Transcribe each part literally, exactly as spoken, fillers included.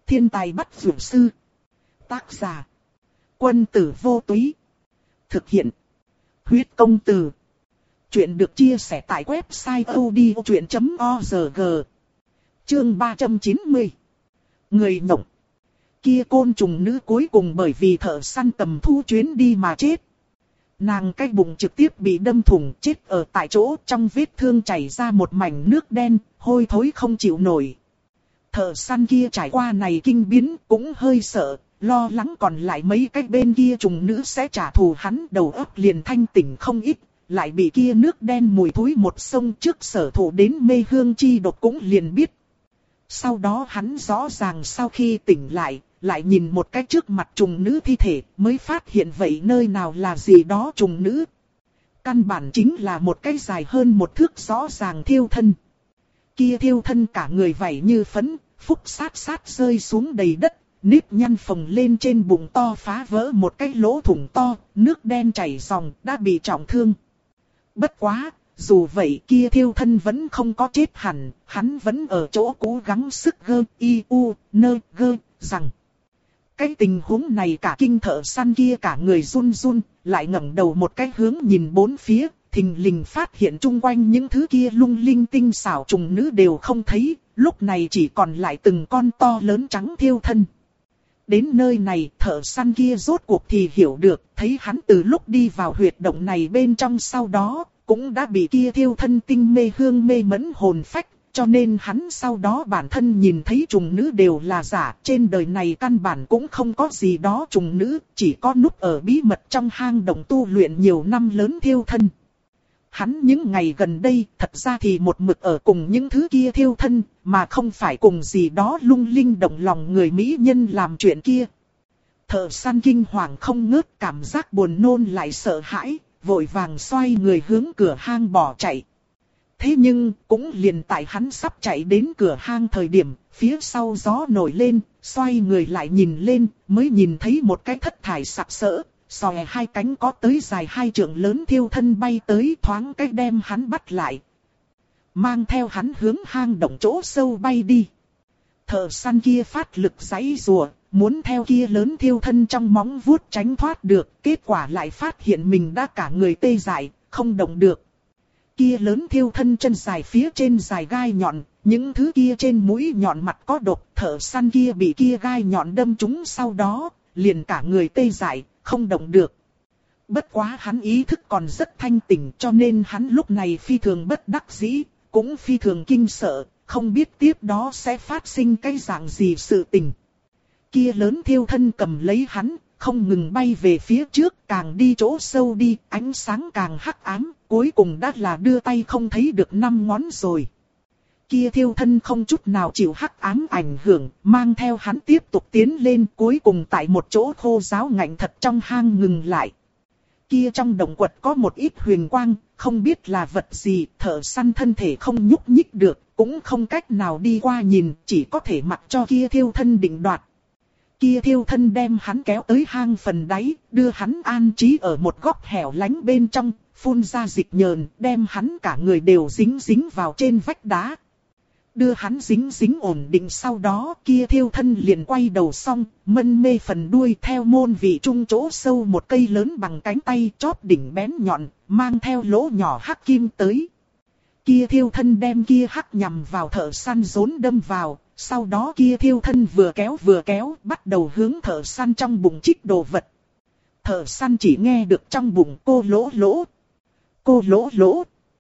Thiên tài bắt dược sư. Tác giả. Quân tử vô túy. Thực hiện. Huyết công từ. Chuyện được chia sẻ tại website odchuyện chấm org. Chương ba trăm chín mươi. Người nhộng. Kia côn trùng nữ cuối cùng bởi vì thợ săn tầm thu chuyến đi mà chết. Nàng cái bụng trực tiếp bị đâm thủng, chết ở tại chỗ, trong vết thương chảy ra một mảnh nước đen, hôi thối không chịu nổi. Thợ săn kia trải qua này kinh biến, cũng hơi sợ, lo lắng còn lại mấy cái bên kia trùng nữ sẽ trả thù hắn, đầu óc liền thanh tỉnh không ít, lại bị kia nước đen mùi thối một sông trước sở thủ đến mê hương chi độc cũng liền biết. Sau đó hắn rõ ràng sau khi tỉnh lại, lại nhìn một cái trước mặt trùng nữ thi thể, mới phát hiện vậy nơi nào là gì đó trùng nữ. Căn bản chính là một cái dài hơn một thước rõ ràng thiêu thân. Kia thiêu thân cả người vảy như phấn, phúc sát sát rơi xuống đầy đất, nếp nhăn phồng lên trên bụng to phá vỡ một cái lỗ thủng to, nước đen chảy ròng, đã bị trọng thương. Bất quá, dù vậy kia thiêu thân vẫn không có chết hẳn, hắn vẫn ở chỗ cố gắng sức gơ, y u, nơ, gơ, rằng. Cái tình huống này cả kinh thợ săn kia cả người run run, lại ngẩng đầu một cái hướng nhìn bốn phía, thình lình phát hiện chung quanh những thứ kia lung linh tinh xảo trùng nữ đều không thấy, lúc này chỉ còn lại từng con to lớn trắng thiêu thân. Đến nơi này thợ săn kia rốt cuộc thì hiểu được, thấy hắn từ lúc đi vào huyệt động này bên trong sau đó, cũng đã bị kia thiêu thân tinh mê hương mê mẫn hồn phách, cho nên hắn sau đó bản thân nhìn thấy trùng nữ đều là giả, trên đời này căn bản cũng không có gì đó trùng nữ, chỉ có núp ở bí mật trong hang động tu luyện nhiều năm lớn thiêu thân. Hắn những ngày gần đây thật ra thì một mực ở cùng những thứ kia thiêu thân, mà không phải cùng gì đó lung linh động lòng người mỹ nhân làm chuyện kia. Thợ săn kinh hoàng không ngớt, cảm giác buồn nôn lại sợ hãi, vội vàng xoay người hướng cửa hang bỏ chạy. Thế nhưng, cũng liền tại hắn sắp chạy đến cửa hang thời điểm, phía sau gió nổi lên, xoay người lại nhìn lên, mới nhìn thấy một cái thất thải sặc sỡ, xòe hai cánh có tới dài hai trượng lớn thiêu thân bay tới, thoáng cách đem hắn bắt lại. Mang theo hắn hướng hang động chỗ sâu bay đi. Thợ săn kia phát lực giãy giụa, muốn theo kia lớn thiêu thân trong móng vuốt tránh thoát được, kết quả lại phát hiện mình đã cả người tê dại, không động được. Kia lớn thiêu thân chân dài phía trên dài gai nhọn, những thứ kia trên mũi nhọn mặt có độc, thợ săn kia bị kia gai nhọn đâm trúng sau đó, liền cả người tê dại, không động được. Bất quá hắn ý thức còn rất thanh tỉnh, cho nên hắn lúc này phi thường bất đắc dĩ, cũng phi thường kinh sợ, không biết tiếp đó sẽ phát sinh cái dạng gì sự tình. Kia lớn thiêu thân cầm lấy hắn, không ngừng bay về phía trước, càng đi chỗ sâu đi, ánh sáng càng hắc ám, cuối cùng đã là đưa tay không thấy được năm ngón rồi. Kia thiêu thân không chút nào chịu hắc ám ảnh hưởng, mang theo hắn tiếp tục tiến lên, cuối cùng tại một chỗ khô ráo ngạnh thật trong hang ngừng lại. Kia trong động quật có một ít huyền quang, không biết là vật gì, thợ săn thân thể không nhúc nhích được, cũng không cách nào đi qua nhìn, chỉ có thể mặc cho kia thiêu thân định đoạt. Kia thiêu thân đem hắn kéo tới hang phần đáy, đưa hắn an trí ở một góc hẻo lánh bên trong, phun ra dịch nhờn, đem hắn cả người đều dính dính vào trên vách đá. Đưa hắn dính dính ổn định sau đó, kia thiêu thân liền quay đầu xong, mân mê phần đuôi theo môn vị trung chỗ sâu một cây lớn bằng cánh tay, chóp đỉnh bén nhọn, mang theo lỗ nhỏ hắc kim tới. Kia thiêu thân đem kia hắc nhằm vào thợ săn rốn đâm vào, sau đó kia thiêu thân vừa kéo vừa kéo, bắt đầu hướng thợ săn trong bụng chích đồ vật. Thợ săn chỉ nghe được trong bụng cô lỗ lỗ, cô lỗ lỗ.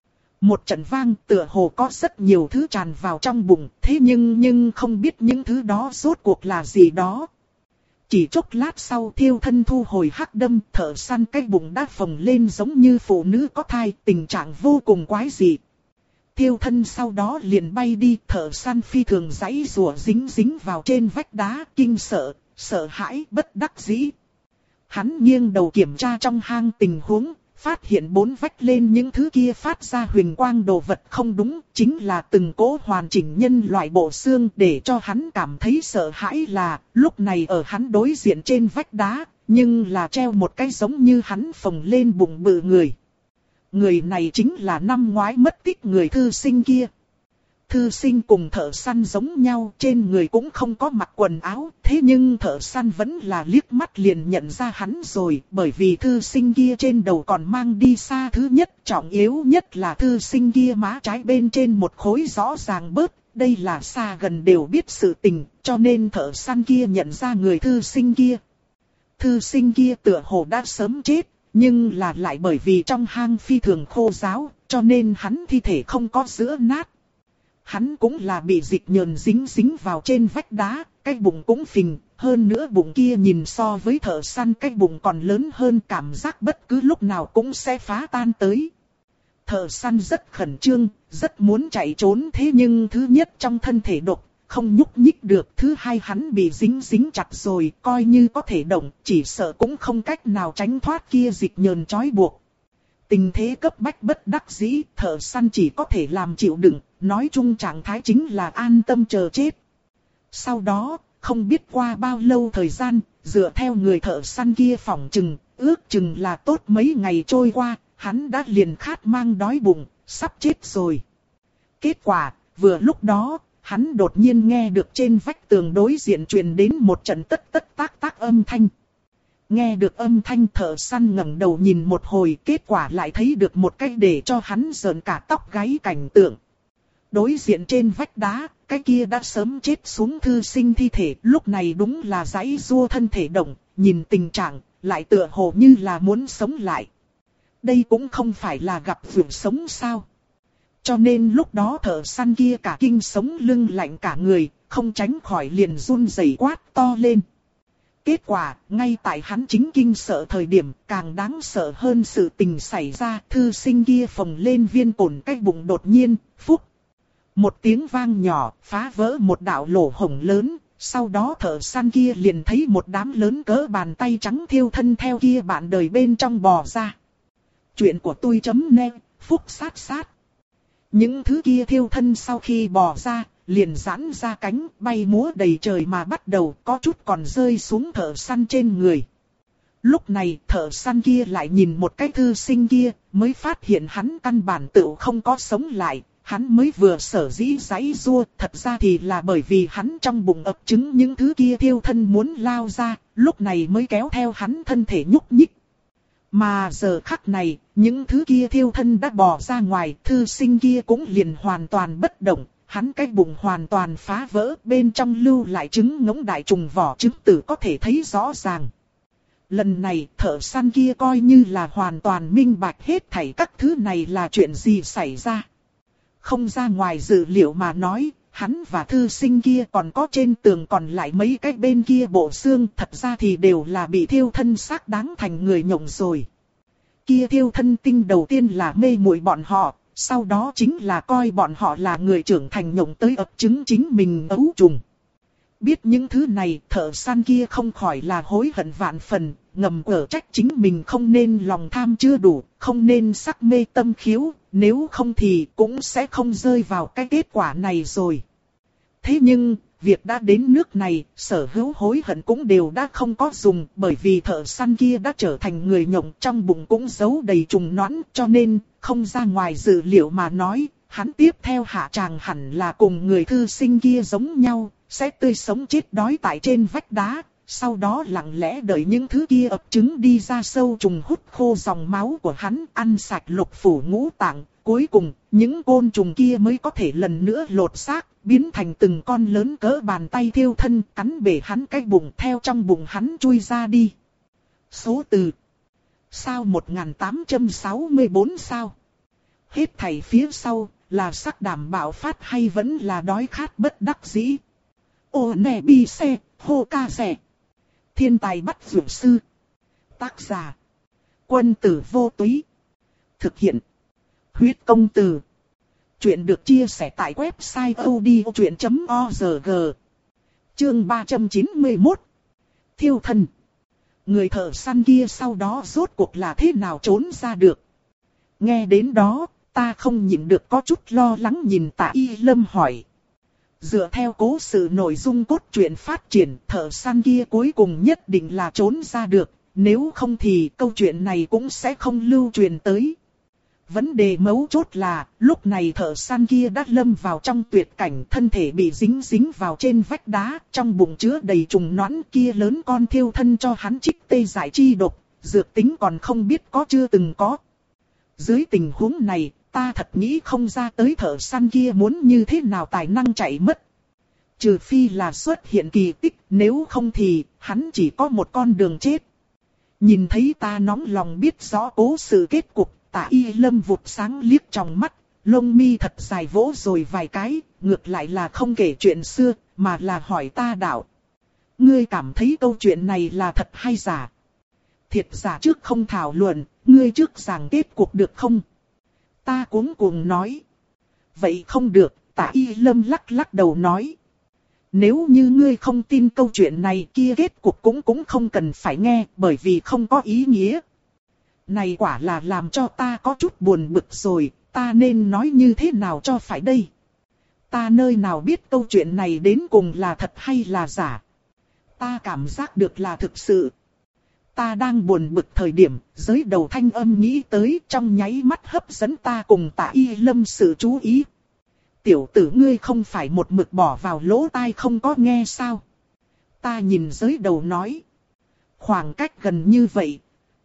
Một trận vang, tựa hồ có rất nhiều thứ tràn vào trong bụng, thế nhưng nhưng không biết những thứ đó rốt cuộc là gì đó. Chỉ chốc lát sau thiêu thân thu hồi hắc đâm, thợ săn cái bụng đã phồng lên giống như phụ nữ có thai, tình trạng vô cùng quái dị. Thiêu thân sau đó liền bay đi, thợ săn phi thường giãy giụa dính dính vào trên vách đá, kinh sợ, sợ hãi, bất đắc dĩ. Hắn nghiêng đầu kiểm tra trong hang tình huống, phát hiện bốn vách lên những thứ kia phát ra huyền quang đồ vật không đúng, chính là từng cỗ hoàn chỉnh nhân loại bộ xương, để cho hắn cảm thấy sợ hãi là, lúc này ở hắn đối diện trên vách đá, nhưng là treo một cái giống như hắn phồng lên bụng bự người. Người này chính là năm ngoái mất tích người thư sinh kia. Thư sinh cùng thợ săn giống nhau, trên người cũng không có mặc quần áo, thế nhưng thợ săn vẫn là liếc mắt liền nhận ra hắn rồi, bởi vì thư sinh kia trên đầu còn mang đi xa thứ nhất, trọng yếu nhất là thư sinh kia má trái bên trên một khối rõ ràng bớt, đây là xa gần đều biết sự tình, cho nên thợ săn kia nhận ra người thư sinh kia. Thư sinh kia tựa hồ đã sớm chết, nhưng là lại bởi vì trong hang phi thường khô ráo, cho nên hắn thi thể không có giữa nát. Hắn cũng là bị dịch nhờn dính dính vào trên vách đá, cái bụng cũng phình, hơn nữa bụng kia nhìn so với thợ săn cái bụng còn lớn hơn, cảm giác bất cứ lúc nào cũng sẽ phá tan tới. Thợ săn rất khẩn trương, rất muốn chạy trốn, thế nhưng thứ nhất trong thân thể độc, không nhúc nhích được, thứ hai hắn bị dính dính chặt rồi, coi như có thể động, chỉ sợ cũng không cách nào tránh thoát kia dịch nhờn trói buộc. Tình thế cấp bách bất đắc dĩ, thợ săn chỉ có thể làm chịu đựng, nói chung trạng thái chính là an tâm chờ chết. Sau đó, không biết qua bao lâu thời gian, dựa theo người thợ săn kia phỏng chừng, ước chừng là tốt mấy ngày trôi qua, hắn đã liền khát mang đói bụng, sắp chết rồi. Kết quả, vừa lúc đó, hắn đột nhiên nghe được trên vách tường đối diện truyền đến một trận tất tất tác tác âm thanh. Nghe được âm thanh, thợ săn ngẩng đầu nhìn một hồi, kết quả lại thấy được một cái để cho hắn rợn cả tóc gáy cảnh tượng. Đối diện trên vách đá, cái kia đã sớm chết xuống thư sinh thi thể, lúc này đúng là giãy giụa thân thể động, nhìn tình trạng, lại tựa hồ như là muốn sống lại. Đây cũng không phải là gặp vượt sống sao. Cho nên lúc đó thợ săn kia cả kinh sống lưng lạnh cả người, không tránh khỏi liền run rẩy quát to lên. Kết quả, ngay tại hắn chính kinh sợ thời điểm, càng đáng sợ hơn sự tình xảy ra, thư sinh kia phồng lên viên cồn cái bụng đột nhiên, phúc. Một tiếng vang nhỏ, phá vỡ một đạo lỗ hổng lớn, sau đó thợ săn kia liền thấy một đám lớn cỡ bàn tay trắng thiêu thân theo kia bạn đời bên trong bò ra. Chuyện của tôi chấm net, phúc sát sát. Những thứ kia thiêu thân sau khi bò ra, liền giãn ra cánh, bay múa đầy trời mà bắt đầu, có chút còn rơi xuống thợ săn trên người. Lúc này thợ săn kia lại nhìn một cái thư sinh kia, mới phát hiện hắn căn bản tự không có sống lại, hắn mới vừa sở dĩ giãy giụa, thật ra thì là bởi vì hắn trong bụng ấp trứng những thứ kia thiêu thân muốn lao ra, lúc này mới kéo theo hắn thân thể nhúc nhích. Mà giờ khắc này, những thứ kia thiêu thân đã bò ra ngoài, thư sinh kia cũng liền hoàn toàn bất động. Hắn cái bụng hoàn toàn phá vỡ, bên trong lưu lại trứng ngỗng đại trùng vỏ trứng tử có thể thấy rõ ràng. Lần này thợ săn kia coi như là hoàn toàn minh bạch hết thảy các thứ này là chuyện gì xảy ra. Không ra ngoài dự liệu mà nói, hắn và thư sinh kia còn có trên tường còn lại mấy cái bên kia bộ xương, thật ra thì đều là bị thiêu thân xác đáng thành người nhộng rồi. Kia thiêu thân tinh đầu tiên là mê muội bọn họ. Sau đó chính là coi bọn họ là người trưởng thành nhộng tới ấp trứng chính mình ấu trùng. Biết những thứ này, thợ săn kia không khỏi là hối hận vạn phần, ngầm ở trách chính mình không nên lòng tham chưa đủ, không nên sắc mê tâm khiếu, nếu không thì cũng sẽ không rơi vào cái kết quả này rồi. Thế nhưng, việc đã đến nước này, sở hữu hối hận cũng đều đã không có dùng, bởi vì thợ săn kia đã trở thành người nhộng, trong bụng cũng giấu đầy trùng nõn, cho nên, không ra ngoài dự liệu mà nói, hắn tiếp theo hạ tràng hẳn là cùng người thư sinh kia giống nhau, sẽ tươi sống chết đói tại trên vách đá, sau đó lặng lẽ đợi những thứ kia ấp trứng đi ra sâu trùng hút khô dòng máu của hắn, ăn sạch lục phủ ngũ tạng, cuối cùng, những côn trùng kia mới có thể lần nữa lột xác, biến thành từng con lớn cỡ bàn tay thiêu thân, cắn bể hắn cái bụng, theo trong bụng hắn chui ra đi. Số từ sao một nghìn tám trăm sáu mươi tư sao? Hết thảy phía sau, là sắc đảm bạo phát hay vẫn là đói khát bất đắc dĩ? Ô nè bi xe, hô ca rẻ. Thiên tài bắt dược sư. Tác giả: Quân tử vô túy. Thực hiện: Huyết công từ. Chuyện được chia sẻ tại website odchuyện chấm org. Chương ba trăm chín mươi mốt. Thiêu thân. Người thợ săn kia sau đó rốt cuộc là thế nào trốn ra được? Nghe đến đó, ta không nhịn được có chút lo lắng nhìn Tạ Y Lâm hỏi. Dựa theo cố sự nội dung cốt truyện phát triển, thợ săn kia cuối cùng nhất định là trốn ra được, nếu không thì câu chuyện này cũng sẽ không lưu truyền tới. Vấn đề mấu chốt là, lúc này thợ săn kia đã lâm vào trong tuyệt cảnh, thân thể bị dính dính vào trên vách đá, trong bụng chứa đầy trùng nõn, kia lớn con thiêu thân cho hắn trích tê giải chi độc, dược tính còn không biết có chưa từng có. Dưới tình huống này, ta thật nghĩ không ra tới thợ săn kia muốn như thế nào tài năng chạy mất. Trừ phi là xuất hiện kỳ tích, nếu không thì hắn chỉ có một con đường chết. Nhìn thấy ta nóng lòng biết rõ cố sự kết cục, Tạ Y Lâm vụt sáng liếc trong mắt, lông mi thật dài vỗ rồi vài cái, ngược lại là không kể chuyện xưa, mà là hỏi ta đạo. Ngươi cảm thấy câu chuyện này là thật hay giả? Thiệt giả trước không thảo luận, ngươi trước giảng kết cục được không? Ta cuống cuồng nói. Vậy không được, Tạ Y Lâm lắc lắc đầu nói. Nếu như ngươi không tin câu chuyện này kia kết cục cũng cũng không cần phải nghe, bởi vì không có ý nghĩa. Này quả là làm cho ta có chút buồn bực rồi, ta nên nói như thế nào cho phải đây? Ta nơi nào biết câu chuyện này đến cùng là thật hay là giả? Ta cảm giác được là thực sự. Ta đang buồn bực thời điểm, giới đầu thanh âm nghĩ tới trong nháy mắt hấp dẫn ta cùng Tạ Y Lâm sự chú ý. Tiểu tử ngươi không phải một mực bỏ vào lỗ tai không có nghe sao? Ta nhìn giới đầu nói. Khoảng cách gần như vậy.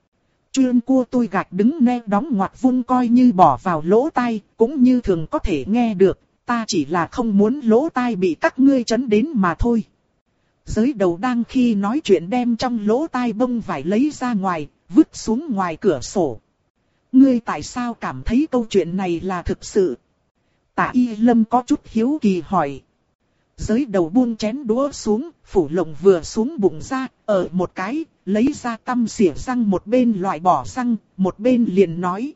Chuyên cua tôi gạch đứng ne đóng ngoặt vung coi như bỏ vào lỗ tai, cũng như thường có thể nghe được. Ta chỉ là không muốn lỗ tai bị các ngươi chấn đến mà thôi. Giới đầu đang khi nói chuyện đem trong lỗ tai bông vải lấy ra ngoài, vứt xuống ngoài cửa sổ. Ngươi tại sao cảm thấy câu chuyện này là thực sự? Tạ Y Lâm có chút hiếu kỳ hỏi. Giới đầu buông chén đũa xuống, phủ lồng vừa xuống bụng ra, ở một cái, lấy ra tăm xỉa răng một bên loại bỏ răng, một bên liền nói.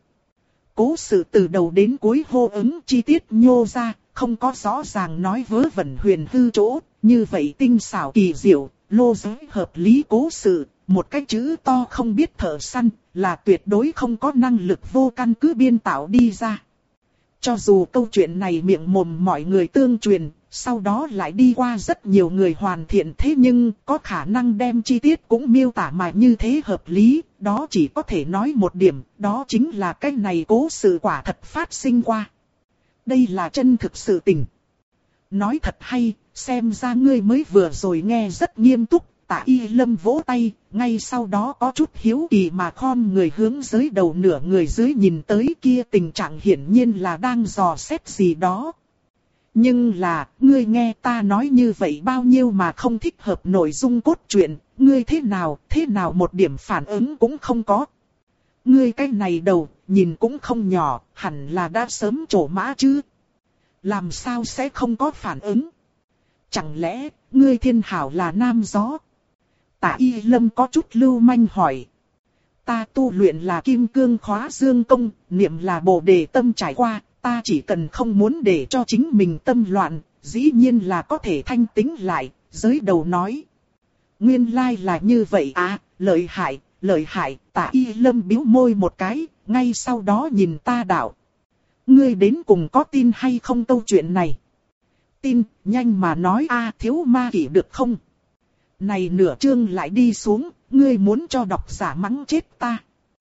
Cố sự từ đầu đến cuối hô ứng chi tiết nhô ra, không có rõ ràng nói vớ vẩn huyền hư chỗ, như vậy tinh xảo kỳ diệu, lô giới hợp lý cố sự, một cái chữ to không biết thợ săn, là tuyệt đối không có năng lực vô căn cứ biên tạo đi ra. Cho dù câu chuyện này miệng mồm mọi người tương truyền, sau đó lại đi qua rất nhiều người hoàn thiện, thế nhưng có khả năng đem chi tiết cũng miêu tả mà như thế hợp lý, đó chỉ có thể nói một điểm, đó chính là cái này cố sự quả thật phát sinh qua. Đây là chân thực sự tình. Nói thật hay, xem ra ngươi mới vừa rồi nghe rất nghiêm túc. Tạ Y Lâm vỗ tay, ngay sau đó có chút hiếu kỳ mà khom người hướng dưới đầu nửa người dưới nhìn tới kia, tình trạng hiển nhiên là đang dò xét gì đó. Nhưng là, ngươi nghe ta nói như vậy bao nhiêu mà không thích hợp nội dung cốt truyện, ngươi thế nào, thế nào một điểm phản ứng cũng không có. Ngươi cái này đầu, nhìn cũng không nhỏ, hẳn là đã sớm trổ mã chứ. Làm sao sẽ không có phản ứng? Chẳng lẽ, ngươi thiên hảo là nam gió? Tạ Y Lâm có chút lưu manh hỏi. Ta tu luyện là kim cương khóa dương công, niệm là bồ đề tâm trải qua, ta chỉ cần không muốn để cho chính mình tâm loạn, dĩ nhiên là có thể thanh tĩnh lại, giới đầu nói. Nguyên lai là như vậy à, lợi hại, lợi hại, Tạ Y Lâm bĩu môi một cái, ngay sau đó nhìn ta đạo. Ngươi đến cùng có tin hay không câu chuyện này? Tin, nhanh mà nói a, thiếu ma kỷ được không? Này nửa chương lại đi xuống, ngươi muốn cho độc giả mắng chết ta.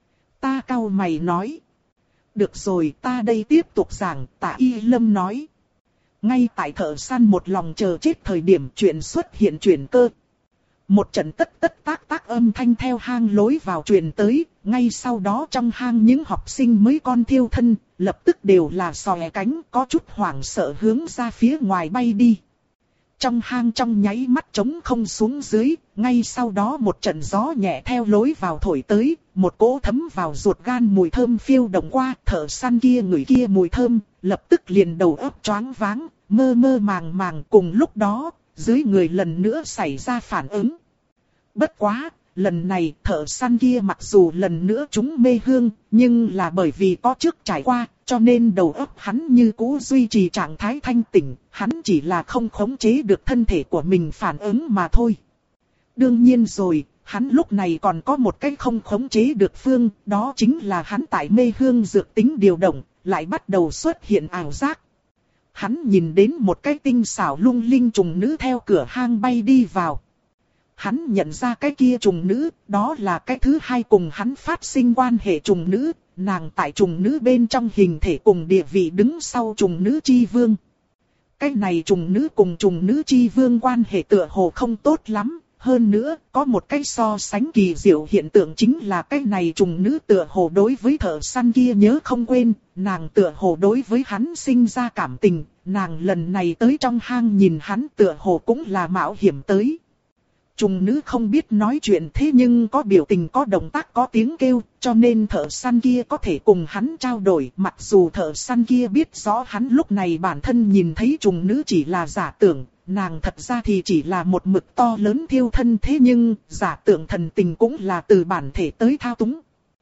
Ta cau mày nói. Được rồi, ta đây tiếp tục giảng, Tạ Y Lâm nói. Ngay tại thợ săn một lòng chờ chết thời điểm chuyện xuất hiện chuyển cơ. Một trận tất tất tác tác âm thanh theo hang lối vào truyền tới, ngay sau đó trong hang những học sinh mới con thiêu thân, lập tức đều là xòe cánh, có chút hoảng sợ hướng ra phía ngoài bay đi. Trong hang trong nháy mắt trống không xuống dưới, ngay sau đó một trận gió nhẹ theo lối vào thổi tới, một cỗ thấm vào ruột gan mùi thơm phiêu động qua, thợ săn kia ngửi kia mùi thơm, lập tức liền đầu óc choáng váng, mơ mơ màng màng. Cùng lúc đó, dưới người lần nữa xảy ra phản ứng. Bất quá, lần này thợ săn kia mặc dù lần nữa trúng mê hương, nhưng là bởi vì có trước trải qua, cho nên đầu óc hắn như cũ duy trì trạng thái thanh tỉnh, hắn chỉ là không khống chế được thân thể của mình phản ứng mà thôi. Đương nhiên rồi, hắn lúc này còn có một cái không khống chế được phương, đó chính là hắn tại mê hương dược tính điều động, lại bắt đầu xuất hiện ảo giác. Hắn nhìn đến một cái tinh xảo lung linh trùng nữ theo cửa hang bay đi vào. hắn nhận ra cái kia trùng nữ, đó là cái thứ hai cùng hắn phát sinh quan hệ trùng nữ, nàng tại trùng nữ bên trong hình thể cùng địa vị đứng sau trùng nữ chi vương. Cái này trùng nữ cùng trùng nữ chi vương quan hệ tựa hồ không tốt lắm, hơn nữa, có một cái so sánh kỳ diệu hiện tượng chính là cái này trùng nữ tựa hồ đối với thợ săn kia nhớ không quên, nàng tựa hồ đối với hắn sinh ra cảm tình, nàng lần này tới trong hang nhìn hắn tựa hồ cũng là mạo hiểm tới. Trùng nữ không biết nói chuyện thế nhưng có biểu tình có động tác có tiếng kêu, cho nên thợ săn kia có thể cùng hắn trao đổi. Mặc dù thợ săn kia biết rõ hắn lúc này bản thân nhìn thấy trùng nữ chỉ là giả tưởng, nàng thật ra thì chỉ là một mực to lớn thiêu thân, thế nhưng giả tưởng thần tình cũng là từ bản thể tới thao túng.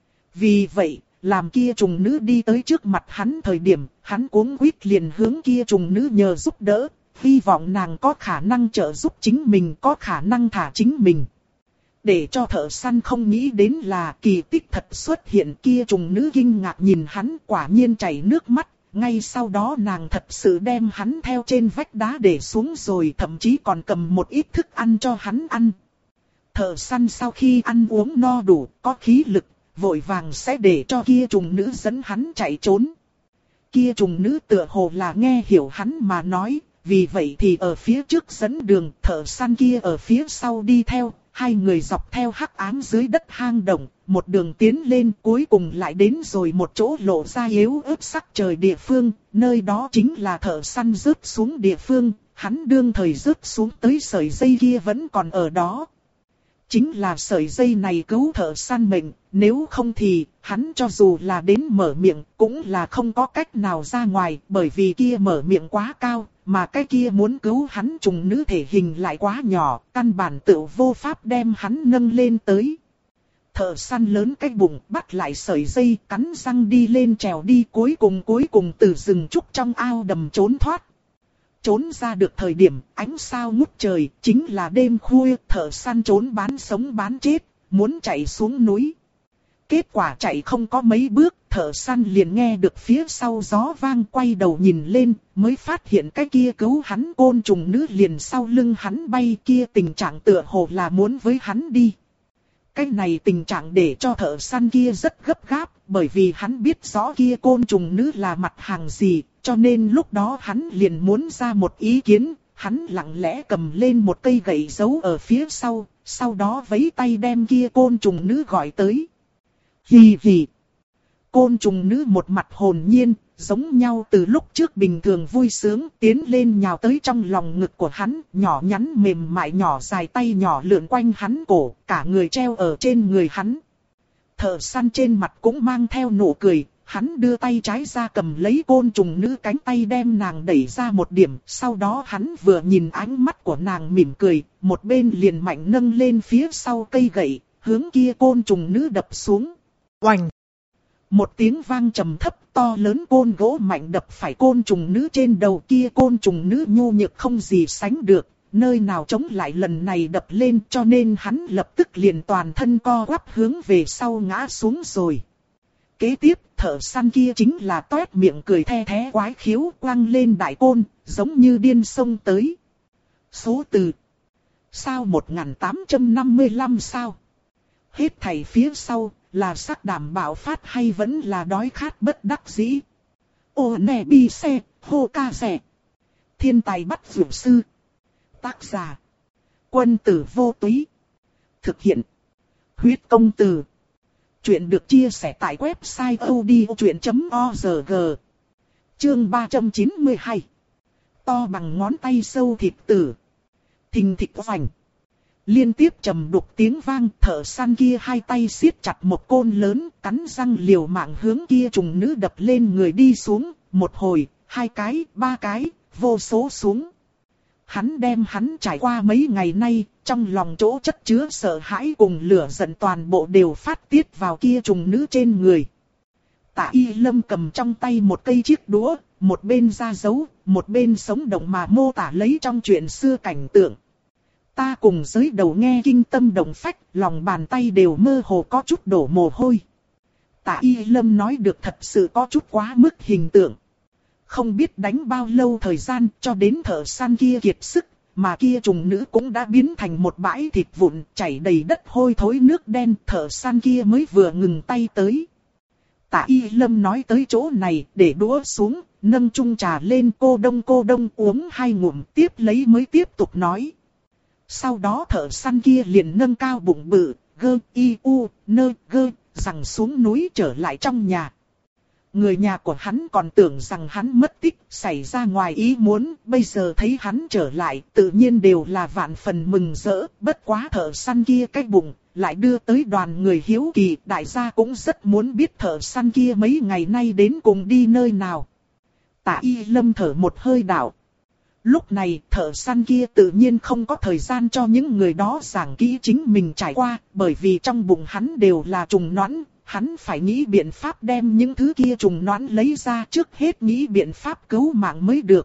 Vì vậy, làm kia trùng nữ đi tới trước mặt hắn thời điểm, hắn cuống quýt liền hướng kia trùng nữ nhờ giúp đỡ. Hy vọng nàng có khả năng trợ giúp chính mình, có khả năng thả chính mình. Để cho thợ săn không nghĩ đến là kỳ tích thật xuất hiện, kia trùng nữ kinh ngạc nhìn hắn, quả nhiên chảy nước mắt. Ngay sau đó nàng thật sự đem hắn theo trên vách đá để xuống rồi, thậm chí còn cầm một ít thức ăn cho hắn ăn. Thợ săn sau khi ăn uống no đủ, có khí lực, vội vàng sẽ để cho kia trùng nữ dẫn hắn chạy trốn. Kia trùng nữ tựa hồ là nghe hiểu hắn mà nói. Vì vậy thì ở phía trước dẫn đường, thợ săn kia ở phía sau đi theo, hai người dọc theo hắc ám dưới đất hang động, một đường tiến lên, cuối cùng lại đến rồi một chỗ lộ ra yếu ớt sắc trời địa phương, nơi đó chính là thợ săn rớt xuống địa phương, hắn đương thời rớt xuống tới sợi dây kia vẫn còn ở đó. Chính là sợi dây này cứu thợ săn mệnh, nếu không thì, hắn cho dù là đến mở miệng, cũng là không có cách nào ra ngoài, bởi vì kia mở miệng quá cao, mà cái kia muốn cứu hắn trùng nữ thể hình lại quá nhỏ, căn bản tự vô pháp đem hắn nâng lên tới. Thợ săn lớn cái bụng, bắt lại sợi dây, cắn răng đi lên trèo đi, cuối cùng cuối cùng từ rừng trúc trong ao đầm trốn thoát. Trốn ra được thời điểm, ánh sao ngút trời, chính là đêm khuya, thợ săn trốn bán sống bán chết, muốn chạy xuống núi. Kết quả chạy không có mấy bước, thợ săn liền nghe được phía sau gió vang, quay đầu nhìn lên, mới phát hiện cái kia cứu hắn côn trùng nữ liền sau lưng hắn bay, kia tình trạng tựa hồ là muốn với hắn đi. Cái này tình trạng để cho thợ săn kia rất gấp gáp, bởi vì hắn biết rõ kia côn trùng nữ là mặt hàng gì, cho nên lúc đó hắn liền muốn ra một ý kiến, hắn lặng lẽ cầm lên một cây gậy giấu ở phía sau, sau đó vẫy tay đem kia côn trùng nữ gọi tới. Hì hì. Côn trùng nữ một mặt hồn nhiên, giống nhau từ lúc trước bình thường vui sướng, tiến lên nhào tới trong lòng ngực của hắn, nhỏ nhắn mềm mại nhỏ dài tay nhỏ lượn quanh hắn cổ, cả người treo ở trên người hắn. Thợ săn trên mặt cũng mang theo nụ cười, hắn đưa tay trái ra cầm lấy côn trùng nữ cánh tay đem nàng đẩy ra một điểm, sau đó hắn vừa nhìn ánh mắt của nàng mỉm cười, một bên liền mạnh nâng lên phía sau cây gậy, hướng kia côn trùng nữ đập xuống. Oành! Một tiếng vang trầm thấp, to lớn côn gỗ mạnh đập phải côn trùng nữ trên đầu, kia côn trùng nữ nhu nhược không gì sánh được, nơi nào chống lại lần này đập lên, cho nên hắn lập tức liền toàn thân co quắp hướng về sau ngã xuống rồi. Kế tiếp, thợ săn kia chính là toét miệng cười the thé quái khiếu, quăng lên đại côn, giống như điên xông tới. Số từ sao một nghìn tám trăm năm mươi lăm sao? Hết thảy phía sau là sắc đảm bạo phát hay vẫn là đói khát bất đắc dĩ? Ô nè bi xe, hô ca rẻ. Thiên tài bắt vượt sư. Tác giả: Quân tử vô túy. Thực hiện: Huyết công từ. Chuyện được chia sẻ tại website odchuyện chấm org. Chương ba trăm chín mươi hai. To bằng ngón tay sâu thịt tử. Thình thịch vành. Liên tiếp trầm đục tiếng vang, thợ săn kia hai tay siết chặt một côn lớn, cắn răng liều mạng hướng kia trùng nữ đập lên người đi xuống, một hồi, hai cái, ba cái, vô số xuống. Hắn đem hắn trải qua mấy ngày nay, trong lòng chỗ chất chứa sợ hãi cùng lửa giận toàn bộ đều phát tiết vào kia trùng nữ trên người. Tạ Y Lâm cầm trong tay một cây chiếc đũa, một bên ra dấu, một bên sống động mà mô tả lấy trong chuyện xưa cảnh tượng. Ta cùng giới đầu nghe kinh tâm động phách, lòng bàn tay đều mơ hồ có chút đổ mồ hôi. Tạ Y Lâm nói được thật sự có chút quá mức hình tượng. Không biết đánh bao lâu thời gian cho đến thợ săn kia kiệt sức, mà kia trùng nữ cũng đã biến thành một bãi thịt vụn, chảy đầy đất hôi thối nước đen. Thợ săn kia mới vừa ngừng tay tới. Tạ Y Lâm nói tới chỗ này, để đũa xuống, nâng chung trà lên, cô đông cô đông uống hai ngụm, tiếp lấy mới tiếp tục nói. Sau đó thợ săn kia liền nâng cao bụng bự, gơ y u nơ gơ, rằng xuống núi trở lại trong nhà. Người nhà của hắn còn tưởng rằng hắn mất tích, xảy ra ngoài ý muốn, bây giờ thấy hắn trở lại, tự nhiên đều là vạn phần mừng rỡ. Bất quá thợ săn kia cái bụng, lại đưa tới đoàn người hiếu kỳ, đại gia cũng rất muốn biết thợ săn kia mấy ngày nay đến cùng đi nơi nào. Tạ Y Lâm thở một hơi đạo. Lúc này thợ săn kia tự nhiên không có thời gian cho những người đó giảng kỹ chính mình trải qua, bởi vì trong bụng hắn đều là trùng nõn, hắn phải nghĩ biện pháp đem những thứ kia trùng nõn lấy ra, trước hết nghĩ biện pháp cứu mạng mới được.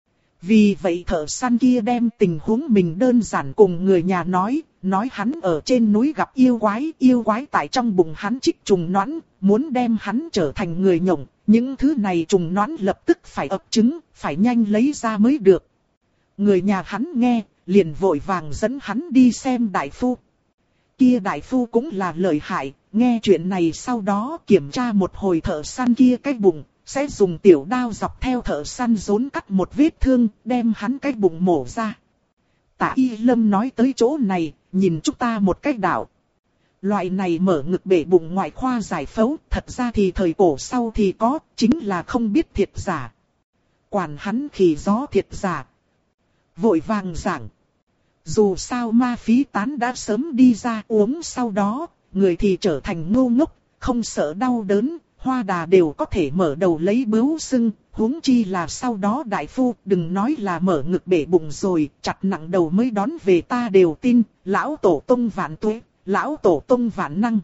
Vì vậy thợ săn kia đem tình huống mình đơn giản cùng người nhà nói, nói hắn ở trên núi gặp yêu quái, yêu quái tại trong bụng hắn chích trùng nõn, muốn đem hắn trở thành người nhộng. Những thứ này trùng nõn lập tức phải ấp trứng, phải nhanh lấy ra mới được. Người nhà hắn nghe, liền vội vàng dẫn hắn đi xem đại phu. Kia đại phu cũng là lợi hại, nghe chuyện này sau đó kiểm tra một hồi thợ săn kia cái bụng, sẽ dùng tiểu đao dọc theo thợ săn rốn cắt một vết thương, đem hắn cái bụng mổ ra. Tạ Y Lâm nói tới chỗ này, nhìn chúng ta một cách đạo. Loại này mở ngực bể bụng ngoại khoa giải phẫu, thật ra thì thời cổ sau thì có, chính là không biết thiệt giả. Quản hắn khỉ gió thiệt giả. Vội vàng giảng. Dù sao ma phí tán đã sớm đi ra uống sau đó, người thì trở thành ngu ngốc, không sợ đau đớn, hoa đà đều có thể mở đầu lấy bướu sưng, huống chi là sau đó đại phu, đừng nói là mở ngực bể bụng rồi, chặt nặng đầu mới đón về ta đều tin, lão tổ tông vạn tuế. Lão tổ tông vạn năng.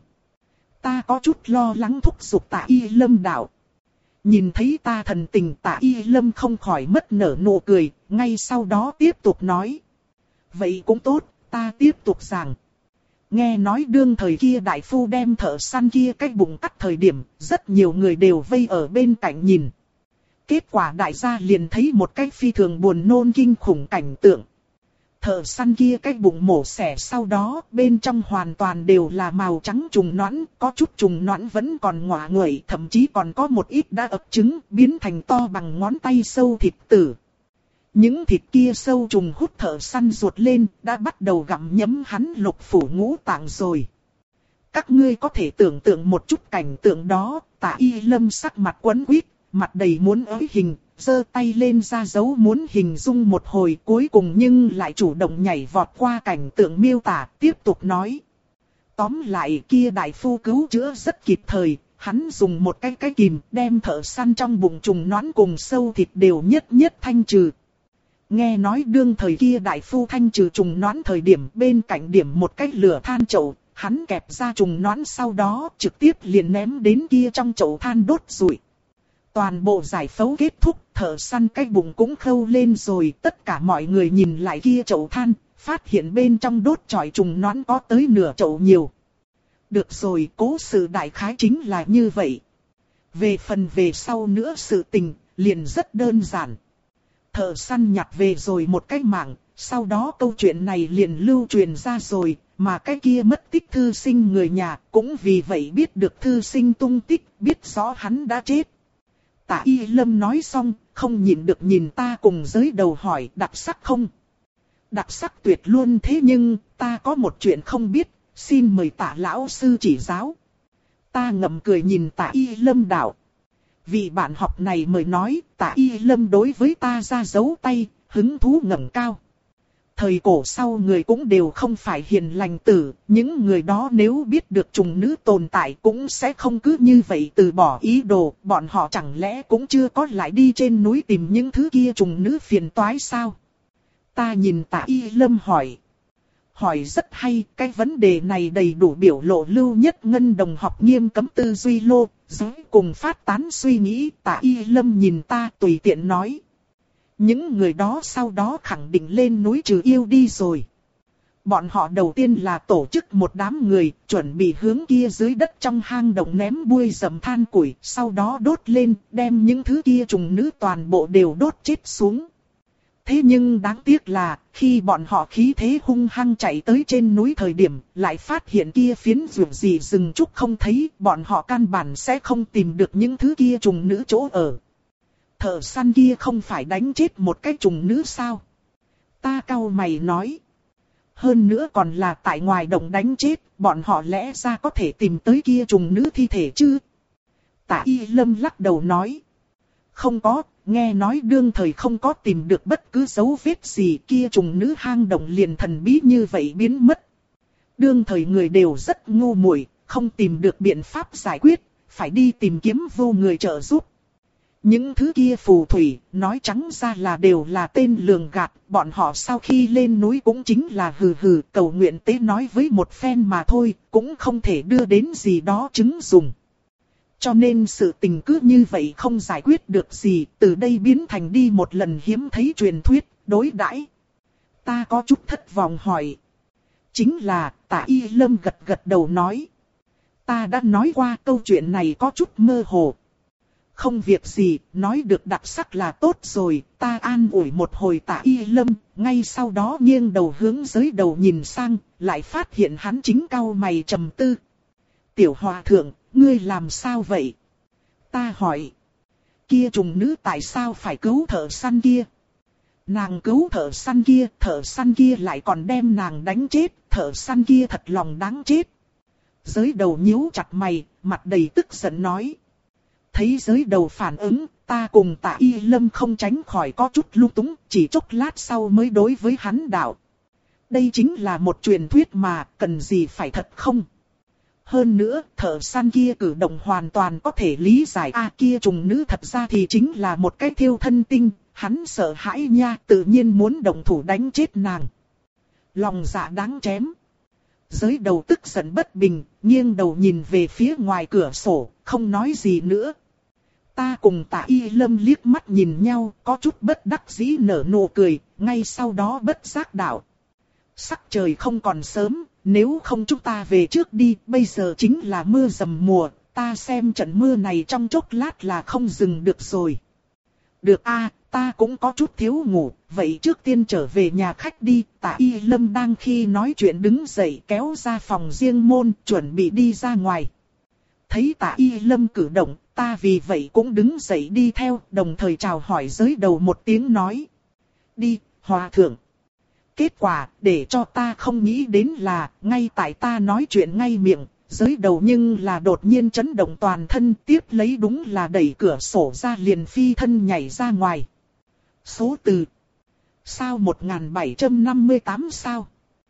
Ta có chút lo lắng thúc giục Tạ Y Lâm đạo. Nhìn thấy ta thần tình, Tạ Y Lâm không khỏi mất nở nụ cười, ngay sau đó tiếp tục nói. Vậy cũng tốt, ta tiếp tục giảng. Nghe nói đương thời kia đại phu đem thợ săn kia cái bụng cắt thời điểm, rất nhiều người đều vây ở bên cạnh nhìn. Kết quả đại gia liền thấy một cái phi thường buồn nôn kinh khủng cảnh tượng. Thợ săn kia cái bụng mổ xẻ sau đó, bên trong hoàn toàn đều là màu trắng trùng nõn, có chút trùng nõn vẫn còn ngọa nguậy, thậm chí còn có một ít đã ấp trứng, biến thành to bằng ngón tay sâu thịt tử. Những thịt kia sâu trùng hút thợ săn ruột lên, đã bắt đầu gặm nhấm hắn lục phủ ngũ tạng rồi. Các ngươi có thể tưởng tượng một chút cảnh tượng đó, Tạ Y Lâm sắc mặt quấn quýt, mặt đầy muốn ới hình, giơ tay lên ra dấu muốn hình dung một hồi, cuối cùng nhưng lại chủ động nhảy vọt qua cảnh tượng miêu tả, tiếp tục nói. Tóm lại kia đại phu cứu chữa rất kịp thời, hắn dùng một cái cái kìm đem thợ săn trong bụng trùng nõn cùng sâu thịt đều nhất nhất thanh trừ. Nghe nói đương thời kia đại phu thanh trừ trùng nõn thời điểm bên cạnh điểm một cái lửa than chậu, hắn kẹp ra trùng nõn sau đó trực tiếp liền ném đến kia trong chậu than đốt rụi. Toàn bộ giải phẫu kết thúc, thợ săn cái bụng cũng khâu lên rồi, tất cả mọi người nhìn lại kia chậu than, phát hiện bên trong đốt chọi trùng nõn có tới nửa chậu nhiều. Được rồi, cố sự đại khái chính là như vậy. Về phần về sau nữa sự tình, liền rất đơn giản. Thợ săn nhặt về rồi một cái mạng, sau đó câu chuyện này liền lưu truyền ra rồi, mà cái kia mất tích thư sinh người nhà cũng vì vậy biết được thư sinh tung tích, biết rõ hắn đã chết. Tạ Y Lâm nói xong, không nhịn được nhìn ta cùng giới đầu hỏi đặc sắc không? Đặc sắc tuyệt luôn, thế nhưng ta có một chuyện không biết, xin mời Tạ lão sư chỉ giáo. Ta ngậm cười nhìn Tạ Y Lâm đạo. Vị bạn học này mời nói, Tạ Y Lâm đối với ta ra dấu tay, hứng thú ngẩng cao. Thời cổ sau người cũng đều không phải hiền lành tử, những người đó nếu biết được trùng nữ tồn tại cũng sẽ không cứ như vậy từ bỏ ý đồ, bọn họ chẳng lẽ cũng chưa có lại đi trên núi tìm những thứ kia trùng nữ phiền toái sao? Ta nhìn Tạ Y Lâm hỏi. Hỏi rất hay, cái vấn đề này đầy đủ biểu lộ Lưu Nhất Ngân đồng học nghiêm cấm tư duy lô, giới cùng phát tán suy nghĩ. Tạ Y Lâm nhìn ta tùy tiện nói. Những người đó sau đó khẳng định lên núi trừ yêu đi rồi. Bọn họ đầu tiên là tổ chức một đám người, chuẩn bị hướng kia dưới đất trong hang động ném buôi rầm than củi, sau đó đốt lên, đem những thứ kia trùng nữ toàn bộ đều đốt chết xuống. Thế nhưng đáng tiếc là, khi bọn họ khí thế hung hăng chạy tới trên núi thời điểm, lại phát hiện kia phiến vườn gì rừng trúc không thấy, bọn họ căn bản sẽ không tìm được những thứ kia trùng nữ chỗ ở. Thợ săn kia không phải đánh chết một cái trùng nữ sao? Ta cau mày nói. Hơn nữa còn là tại ngoài đồng đánh chết, bọn họ lẽ ra có thể tìm tới kia trùng nữ thi thể chứ? Tạ Y Lâm lắc đầu nói. Không có, nghe nói đương thời không có tìm được bất cứ dấu vết gì, kia trùng nữ hang động liền thần bí như vậy biến mất. Đương thời người đều rất ngu muội, không tìm được biện pháp giải quyết, phải đi tìm kiếm vô người trợ giúp. Những thứ kia phù thủy, nói trắng ra là đều là tên lường gạt, bọn họ sau khi lên núi cũng chính là hừ hừ cầu nguyện tế nói với một phen mà thôi, cũng không thể đưa đến gì đó chứng dùng. Cho nên sự tình cứ như vậy không giải quyết được gì, từ đây biến thành đi một lần hiếm thấy truyền thuyết, đối đãi. Ta có chút thất vọng hỏi. Chính là, Tạ Y Lâm gật gật đầu nói. Ta đã nói qua câu chuyện này có chút mơ hồ. Không việc gì, nói được đặc sắc là tốt rồi, ta an ủi một hồi Tạ Y Lâm, ngay sau đó nghiêng đầu hướng dưới đầu nhìn sang, lại phát hiện hắn chính cau mày trầm tư. Tiểu hòa thượng, ngươi làm sao vậy? Ta hỏi. Kia trùng nữ tại sao phải cứu thợ săn kia? Nàng cứu thợ săn kia, thợ săn kia lại còn đem nàng đánh chết, thợ săn kia thật lòng đáng chết. Giới đầu nhíu chặt mày, mặt đầy tức giận nói. Thấy giới đầu phản ứng, ta cùng Tạ Y Lâm không tránh khỏi có chút lung túng, chỉ chốc lát sau mới đối với hắn đạo. Đây chính là một truyền thuyết mà, cần gì phải thật không? Hơn nữa, thợ săn kia cử động hoàn toàn có thể lý giải. A à, kia trùng nữ thật ra thì chính là một cái thiêu thân tinh, hắn sợ hãi nha, tự nhiên muốn động thủ đánh chết nàng. Lòng dạ đáng chém. Giới đầu tức giận bất bình, nghiêng đầu nhìn về phía ngoài cửa sổ, không nói gì nữa. Ta cùng Tạ Y Lâm liếc mắt nhìn nhau, có chút bất đắc dĩ nở nụ cười, ngay sau đó bất giác đạo. Sắc trời không còn sớm, nếu không chúng ta về trước đi, bây giờ chính là mưa dầm mùa, ta xem trận mưa này trong chốc lát là không dừng được rồi. Được a, ta cũng có chút thiếu ngủ, vậy trước tiên trở về nhà khách đi. Tạ Y Lâm đang khi nói chuyện đứng dậy kéo ra phòng riêng môn, chuẩn bị đi ra ngoài. Thấy Tạ Y Lâm cử động, ta vì vậy cũng đứng dậy đi theo, đồng thời chào hỏi giới đầu một tiếng nói. Đi, hòa thượng. Kết quả, để cho ta không nghĩ đến là, ngay tại ta nói chuyện ngay miệng, giới đầu nhưng là đột nhiên chấn động toàn thân, tiếp lấy đúng là đẩy cửa sổ ra liền phi thân nhảy ra ngoài. Số từ. Sao một nghìn bảy trăm năm mươi tám sao?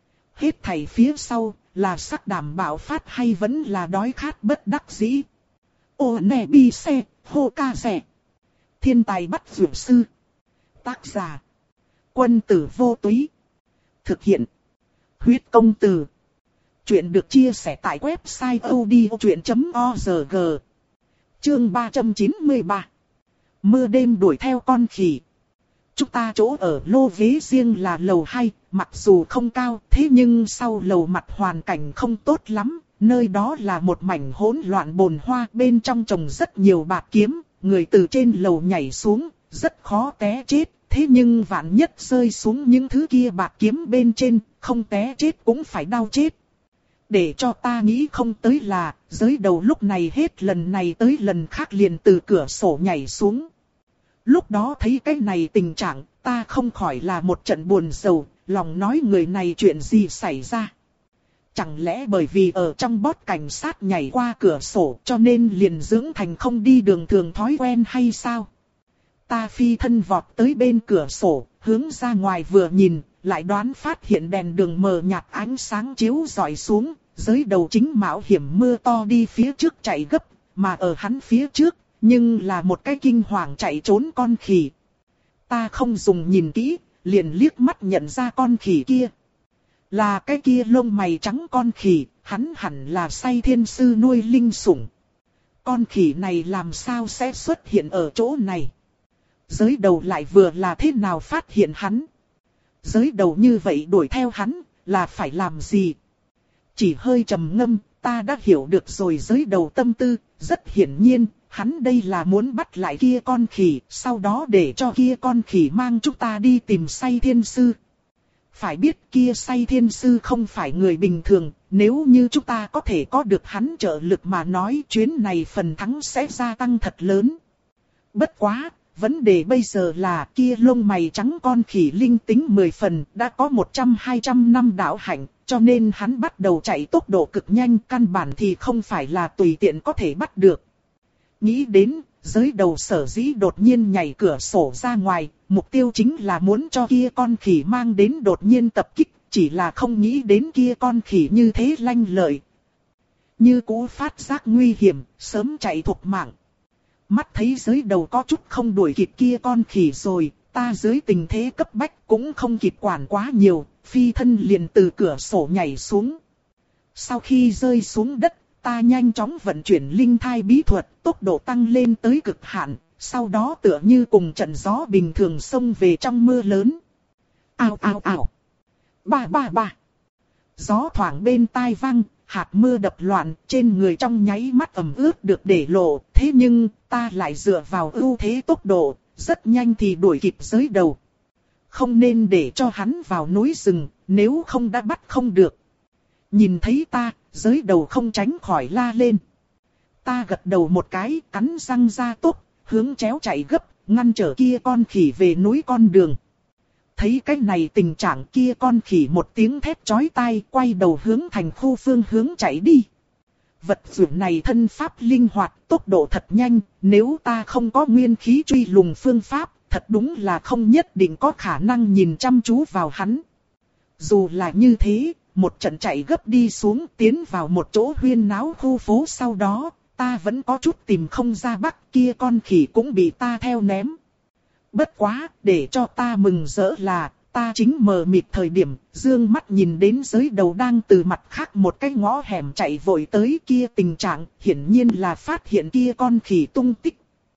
Hết thảy phía sau, là sắc đảm bảo phát hay vẫn là đói khát bất đắc dĩ? Ô nè bi xe, hô ca rẻ. Thiên tài bắt vượt sư. Tác giả. Quân tử vô túy. Thực hiện. Huyết công từ. Chuyện được chia sẻ tại website odchuyện chấm org. Chương ba trăm chín mươi ba. Mưa đêm đuổi theo con khỉ. Chúng ta chỗ ở lô ghế riêng là lầu hai, mặc dù không cao, thế nhưng sau lầu mặt hoàn cảnh không tốt lắm. Nơi đó là một mảnh hỗn loạn bồn hoa, bên trong trồng rất nhiều bạt kiếm, người từ trên lầu nhảy xuống, rất khó té chết. Thế nhưng vạn nhất rơi xuống những thứ kia bạt kiếm bên trên, không té chết cũng phải đau chết. Để cho ta nghĩ không tới là, giới đầu lúc này hết lần này tới lần khác liền từ cửa sổ nhảy xuống. Lúc đó thấy cái này tình trạng, ta không khỏi là một trận buồn rầu, lòng nói người này chuyện gì xảy ra. Chẳng lẽ bởi vì ở trong bót cảnh sát nhảy qua cửa sổ cho nên liền dưỡng thành không đi đường thường thói quen hay sao? Ta phi thân vọt tới bên cửa sổ, hướng ra ngoài vừa nhìn, lại đoán phát hiện đèn đường mờ nhạt ánh sáng chiếu rọi xuống, dưới đầu chính mạo hiểm mưa to đi phía trước chạy gấp, mà ở hắn phía trước, nhưng là một cái kinh hoàng chạy trốn con khỉ. Ta không dùng nhìn kỹ, liền liếc mắt nhận ra con khỉ kia. Là cái kia lông mày trắng con khỉ, hắn hẳn là say thiên sư nuôi linh sủng. Con khỉ này làm sao sẽ xuất hiện ở chỗ này? Giới đầu lại vừa là thế nào phát hiện hắn? Giới đầu như vậy đuổi theo hắn, là phải làm gì? Chỉ hơi trầm ngâm, ta đã hiểu được rồi giới đầu tâm tư, rất hiển nhiên, hắn đây là muốn bắt lại kia con khỉ, sau đó để cho kia con khỉ mang chúng ta đi tìm Say Thiên Sư. Phải biết kia Say Thiên Sư không phải người bình thường, nếu như chúng ta có thể có được hắn trợ lực mà nói chuyến này phần thắng sẽ gia tăng thật lớn. Bất quá, vấn đề bây giờ là kia lông mày trắng con khỉ linh tính mười phần, đã có một trăm hai trăm năm đạo hạnh, cho nên hắn bắt đầu chạy tốc độ cực nhanh, căn bản thì không phải là tùy tiện có thể bắt được. Nghĩ đến, giới đầu sở dĩ đột nhiên nhảy cửa sổ ra ngoài, mục tiêu chính là muốn cho kia con khỉ mang đến đột nhiên tập kích, chỉ là không nghĩ đến kia con khỉ như thế lanh lợi. Như cũ phát giác nguy hiểm, sớm chạy thục mạng. Mắt thấy giới đầu có chút không đuổi kịp kia con khỉ rồi, ta dưới tình thế cấp bách cũng không kịp quản quá nhiều, phi thân liền từ cửa sổ nhảy xuống. Sau khi rơi xuống đất, ta nhanh chóng vận chuyển linh thai bí thuật, tốc độ tăng lên tới cực hạn, sau đó tựa như cùng trận gió bình thường xông về trong mưa lớn. Ao ao ao. Ba ba ba. Gió thoảng bên tai vang, hạt mưa đập loạn, trên người trong nháy mắt ẩm ướt được để lộ, thế nhưng ta lại dựa vào ưu thế tốc độ, rất nhanh thì đuổi kịp giới đầu. Không nên để cho hắn vào núi rừng, nếu không đã bắt không được. Nhìn thấy ta, giới đầu không tránh khỏi la lên. Ta gật đầu một cái, cắn răng ra tốc, hướng chéo chạy gấp, ngăn trở kia con khỉ về núi con đường. Thấy cái này tình trạng kia con khỉ một tiếng thét chói tai, quay đầu hướng thành khu phương hướng chạy đi. Vật dụng này thân pháp linh hoạt, tốc độ thật nhanh, nếu ta không có nguyên khí truy lùng phương pháp, thật đúng là không nhất định có khả năng nhìn chăm chú vào hắn. Dù là như thế, một trận chạy gấp đi xuống tiến vào một chỗ huyên náo khu phố sau đó, ta vẫn có chút tìm không ra bắt, kia con khỉ cũng bị ta theo ném. Bất quá, để cho ta mừng rỡ là, ta chính mờ mịt thời điểm, dương mắt nhìn đến giới đầu đang từ mặt khác một cái ngõ hẻm chạy vội tới kia tình trạng, hiển nhiên là phát hiện kia con khỉ tung tích.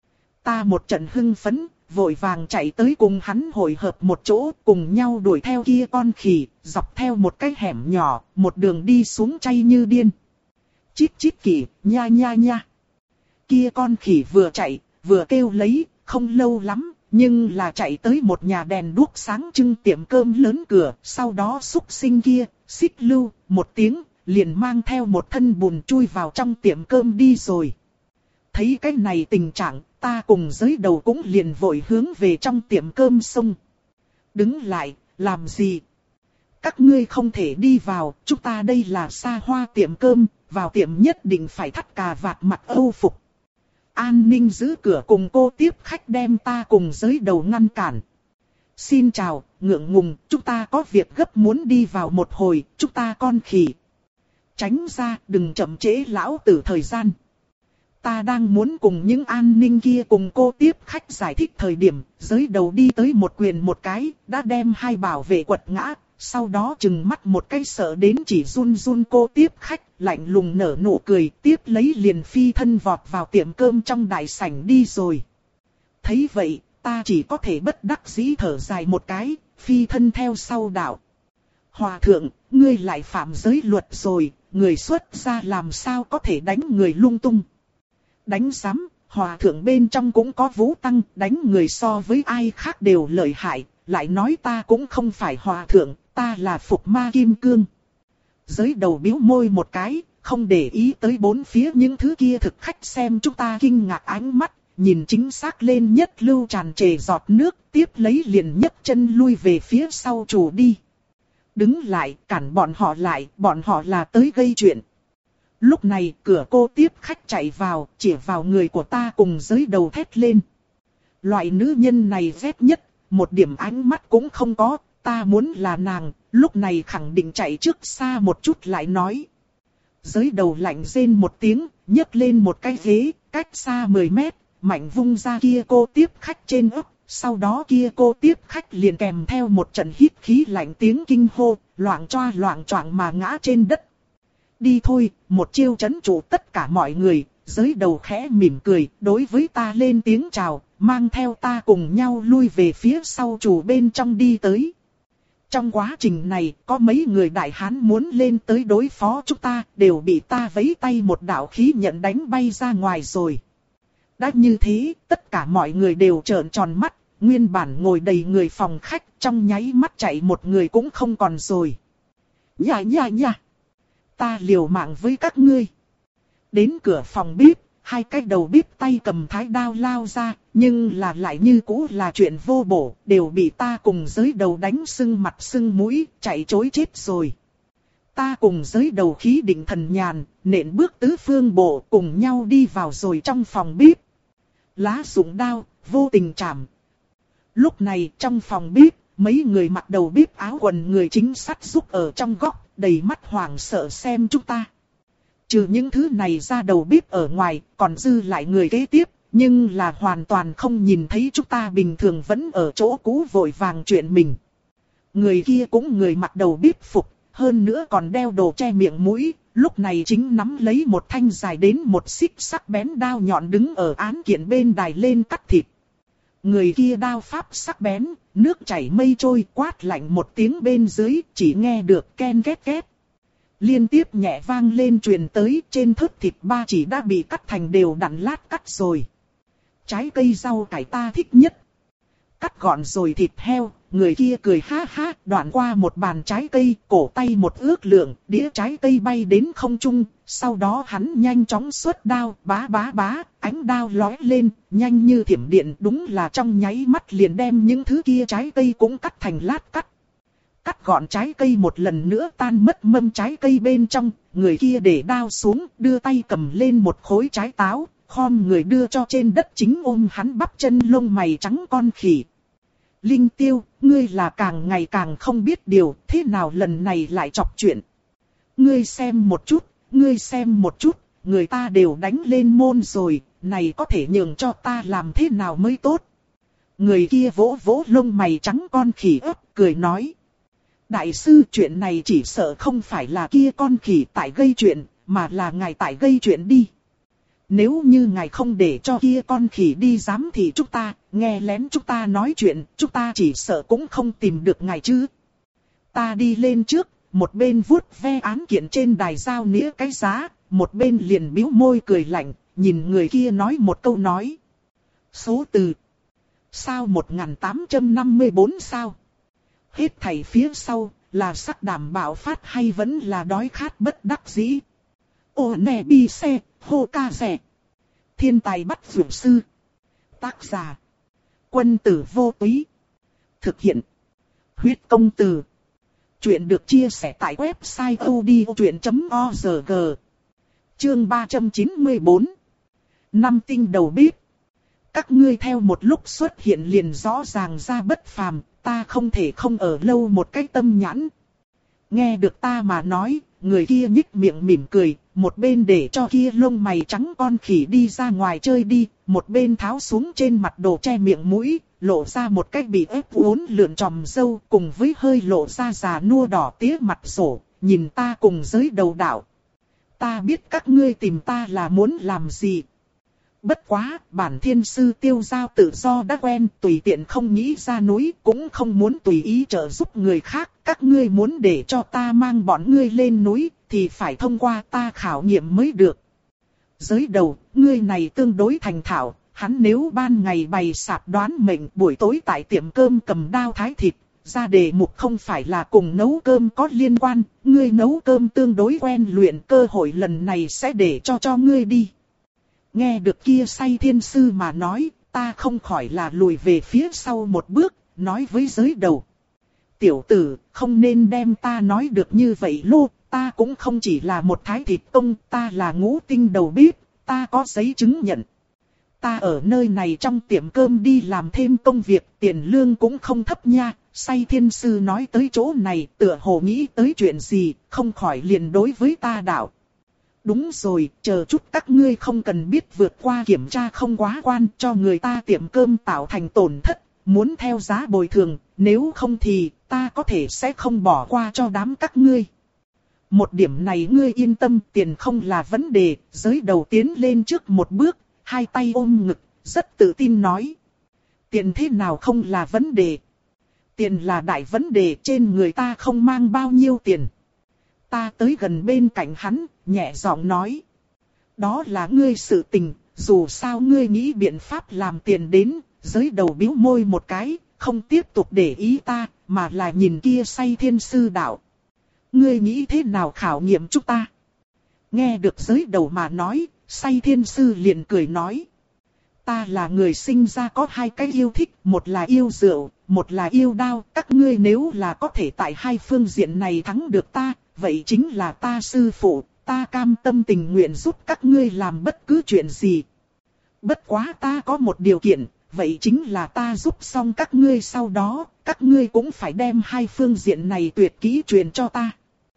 Ta một trận hưng phấn, vội vàng chạy tới cùng hắn hội hợp một chỗ, cùng nhau đuổi theo kia con khỉ, dọc theo một cái hẻm nhỏ, một đường đi xuống chay như điên. Chít chít kỷ, nha nha nha. Kia con khỉ vừa chạy, vừa kêu lấy, không lâu lắm, nhưng là chạy tới một nhà đèn đuốc sáng trưng tiệm cơm lớn cửa, sau đó xúc sinh kia, xích lưu, một tiếng, liền mang theo một thân bùn chui vào trong tiệm cơm đi rồi. Thấy cái này tình trạng, ta cùng giới đầu cũng liền vội hướng về trong tiệm cơm xông. Đứng lại, làm gì? Các ngươi không thể đi vào, chúng ta đây là xa hoa tiệm cơm, vào tiệm nhất định phải thắt cà vạt mặc âu phục. An ninh giữ cửa cùng cô tiếp khách đem ta cùng giới đầu ngăn cản. Xin chào, ngượng ngùng, chúng ta có việc gấp muốn đi vào một hồi, chúng ta con khỉ. Tránh ra, đừng chậm trễ lão tử thời gian. Ta đang muốn cùng những an ninh kia cùng cô tiếp khách giải thích thời điểm, giới đầu đi tới một quyền một cái, đã đem hai bảo vệ quật ngã, sau đó chừng mắt một cái sợ đến chỉ run run cô tiếp khách, lạnh lùng nở nụ cười, tiếp lấy liền phi thân vọt vào tiệm cơm trong đại sảnh đi rồi. Thấy vậy, ta chỉ có thể bất đắc dĩ thở dài một cái, phi thân theo sau đạo. Hòa thượng, ngươi lại phạm giới luật rồi, người xuất gia làm sao có thể đánh người lung tung. Đánh giám, hòa thượng bên trong cũng có Vũ Tăng, đánh người so với ai khác đều lợi hại, lại nói ta cũng không phải hòa thượng, ta là Phục Ma Kim Cương. Giới đầu biếu môi một cái, không để ý tới bốn phía những thứ kia thực khách xem chúng ta kinh ngạc ánh mắt, nhìn chính xác lên nhất lưu tràn trề giọt nước, tiếp lấy liền nhấc chân lui về phía sau chủ đi. Đứng lại, cản bọn họ lại, bọn họ là tới gây chuyện. Lúc này, cửa cô tiếp khách chạy vào, chỉ vào người của ta cùng giới đầu thét lên. Loại nữ nhân này ghét nhất, một điểm ánh mắt cũng không có, ta muốn là nàng, lúc này khẳng định chạy trước xa một chút lại nói. Giới đầu lạnh rên một tiếng, nhấc lên một cái ghế, cách xa mười mét, mạnh vung ra kia cô tiếp khách trên ấp. Sau đó kia cô tiếp khách liền kèm theo một trận hít khí lạnh tiếng kinh hô, loạng choa loạng choạng mà ngã trên đất. Đi thôi, một chiêu trấn trụ tất cả mọi người, giới đầu khẽ mỉm cười, đối với ta lên tiếng chào, mang theo ta cùng nhau lui về phía sau chủ bên trong đi tới. Trong quá trình này, có mấy người đại hán muốn lên tới đối phó chúng ta, đều bị ta vấy tay một đạo khí nhận đánh bay ra ngoài rồi. Đã như thế, tất cả mọi người đều trợn tròn mắt, nguyên bản ngồi đầy người phòng khách, trong nháy mắt chạy một người cũng không còn rồi. Nha nha nha! Ta liều mạng với các ngươi. Đến cửa phòng bếp, hai cái đầu bếp tay cầm thái đao lao ra, nhưng là lại như cũ là chuyện vô bổ, đều bị ta cùng giới đầu đánh sưng mặt sưng mũi, chạy trối chết rồi. Ta cùng giới đầu khí định thần nhàn, nện bước tứ phương bộ cùng nhau đi vào rồi trong phòng bếp. Lá dụng đao, vô tình chạm. Lúc này trong phòng bếp, mấy người mặc đầu bếp áo quần người chính sắt giúp ở trong góc, đầy mắt hoảng sợ xem chúng ta. Trừ những thứ này ra đầu bếp ở ngoài, còn dư lại người kế tiếp, nhưng là hoàn toàn không nhìn thấy chúng ta bình thường vẫn ở chỗ cũ vội vàng chuyện mình. Người kia cũng người mặc đầu bếp phục, hơn nữa còn đeo đồ che miệng mũi, lúc này chính nắm lấy một thanh dài đến một xích sắc bén đao nhọn đứng ở án kiện bên đài lên cắt thịt. Người kia đao pháp sắc bén, nước chảy mây trôi quát lạnh một tiếng bên dưới, chỉ nghe được ken két két. Liên tiếp nhẹ vang lên truyền tới, trên thớt thịt ba chỉ đã bị cắt thành đều đặn lát cắt rồi. Trái cây rau cải ta thích nhất. Cắt gọn rồi thịt heo, người kia cười ha ha, đoạn qua một bàn trái cây, cổ tay một ước lượng, đĩa trái cây bay đến không trung, sau đó hắn nhanh chóng xuất đao, bá bá bá, ánh đao lóe lên, nhanh như thiểm điện, đúng là trong nháy mắt liền đem những thứ kia trái cây cũng cắt thành lát cắt. Cắt gọn trái cây một lần nữa tan mất mâm trái cây bên trong, người kia để đao xuống, đưa tay cầm lên một khối trái táo, khom người đưa cho trên đất chính ôm hắn bắp chân lông mày trắng con khỉ. Linh Tiêu, ngươi là càng ngày càng không biết điều, thế nào lần này lại chọc chuyện. Ngươi xem một chút, ngươi xem một chút, người ta đều đánh lên môn rồi, này có thể nhường cho ta làm thế nào mới tốt. Người kia vỗ vỗ lông mày trắng con khỉ ấp, cười nói. Đại sư, chuyện này chỉ sợ không phải là kia con khỉ tại gây chuyện, mà là ngài tại gây chuyện đi. Nếu như ngài không để cho kia con khỉ đi giám thì chúng ta, nghe lén chúng ta nói chuyện, chúng ta chỉ sợ cũng không tìm được ngài chứ. Ta đi lên trước, một bên vuốt ve án kiện trên đài giao nĩa cái giá, một bên liền bĩu môi cười lạnh, nhìn người kia nói một câu nói. Số từ. Sao một nghìn tám trăm năm mươi tư sao? Hết thảy phía sau, là sắc đảm bảo phát hay vẫn là đói khát bất đắc dĩ. Ô nè bi xe, hô ca rẻ. Thiên tài bắt dược sư. Tác giả. Quân tử vô túy. Thực hiện. Huyết công từ. Chuyện được chia sẻ tại website odchuyện chấm org. Chương ba trăm chín mươi tư. Năm tinh đầu bếp. Các ngươi theo một lúc xuất hiện liền rõ ràng ra bất phàm, ta không thể không ở lâu một cái tâm nhãn. Nghe được ta mà nói, người kia nhích miệng mỉm cười, một bên để cho kia lông mày trắng con khỉ đi ra ngoài chơi đi, một bên tháo xuống trên mặt đồ che miệng mũi, lộ ra một cái bị ép uốn lượn tròm râu cùng với hơi lộ ra già nua đỏ tía mặt sổ, nhìn ta cùng giới đầu đạo. Ta biết các ngươi tìm ta là muốn làm gì. Bất quá, bản thiên sư tiêu giao tự do đã quen, tùy tiện không nghĩ ra núi, cũng không muốn tùy ý trợ giúp người khác. Các ngươi muốn để cho ta mang bọn ngươi lên núi, thì phải thông qua ta khảo nghiệm mới được. Giới đầu, ngươi này tương đối thành thạo, hắn nếu ban ngày bày sạp đoán mệnh, buổi tối tại tiệm cơm cầm đao thái thịt, ra đề mục không phải là cùng nấu cơm có liên quan, ngươi nấu cơm tương đối quen luyện, cơ hội lần này sẽ để cho cho ngươi đi. Nghe được kia say thiên sư mà nói, ta không khỏi là lùi về phía sau một bước, nói với giới đầu. Tiểu tử, không nên đem ta nói được như vậy lô, ta cũng không chỉ là một thái thịt công, ta là ngũ tinh đầu bếp, ta có giấy chứng nhận. Ta ở nơi này trong tiệm cơm đi làm thêm công việc, tiền lương cũng không thấp nha. Say thiên sư nói tới chỗ này, tựa hồ nghĩ tới chuyện gì, không khỏi liền đối với ta đạo. Đúng rồi, chờ chút các ngươi không cần biết vượt qua kiểm tra không quá quan, cho người ta tiệm cơm tạo thành tổn thất, muốn theo giá bồi thường, nếu không thì ta có thể sẽ không bỏ qua cho đám các ngươi. Một điểm này ngươi yên tâm, tiền không là vấn đề. Giới đầu tiến lên trước một bước, hai tay ôm ngực, rất tự tin nói. Tiền thế nào không là vấn đề? Tiền là đại vấn đề, trên người ta không mang bao nhiêu tiền. Ta tới gần bên cạnh hắn, nhẹ giọng nói. Đó là ngươi sự tình, dù sao ngươi nghĩ biện pháp làm tiền đến. Giới đầu bĩu môi một cái, không tiếp tục để ý ta, mà là nhìn kia Say Thiên Sư đạo. Ngươi nghĩ thế nào khảo nghiệm chúng ta? Nghe được giới đầu mà nói, Say Thiên Sư liền cười nói. Ta là người sinh ra có hai cái yêu thích, một là yêu rượu, một là yêu đao. Các ngươi nếu là có thể tại hai phương diện này thắng được ta, vậy chính là ta sư phụ, ta cam tâm tình nguyện giúp các ngươi làm bất cứ chuyện gì. Bất quá ta có một điều kiện, vậy chính là ta giúp xong các ngươi sau đó, các ngươi cũng phải đem hai phương diện này tuyệt kỹ truyền cho ta.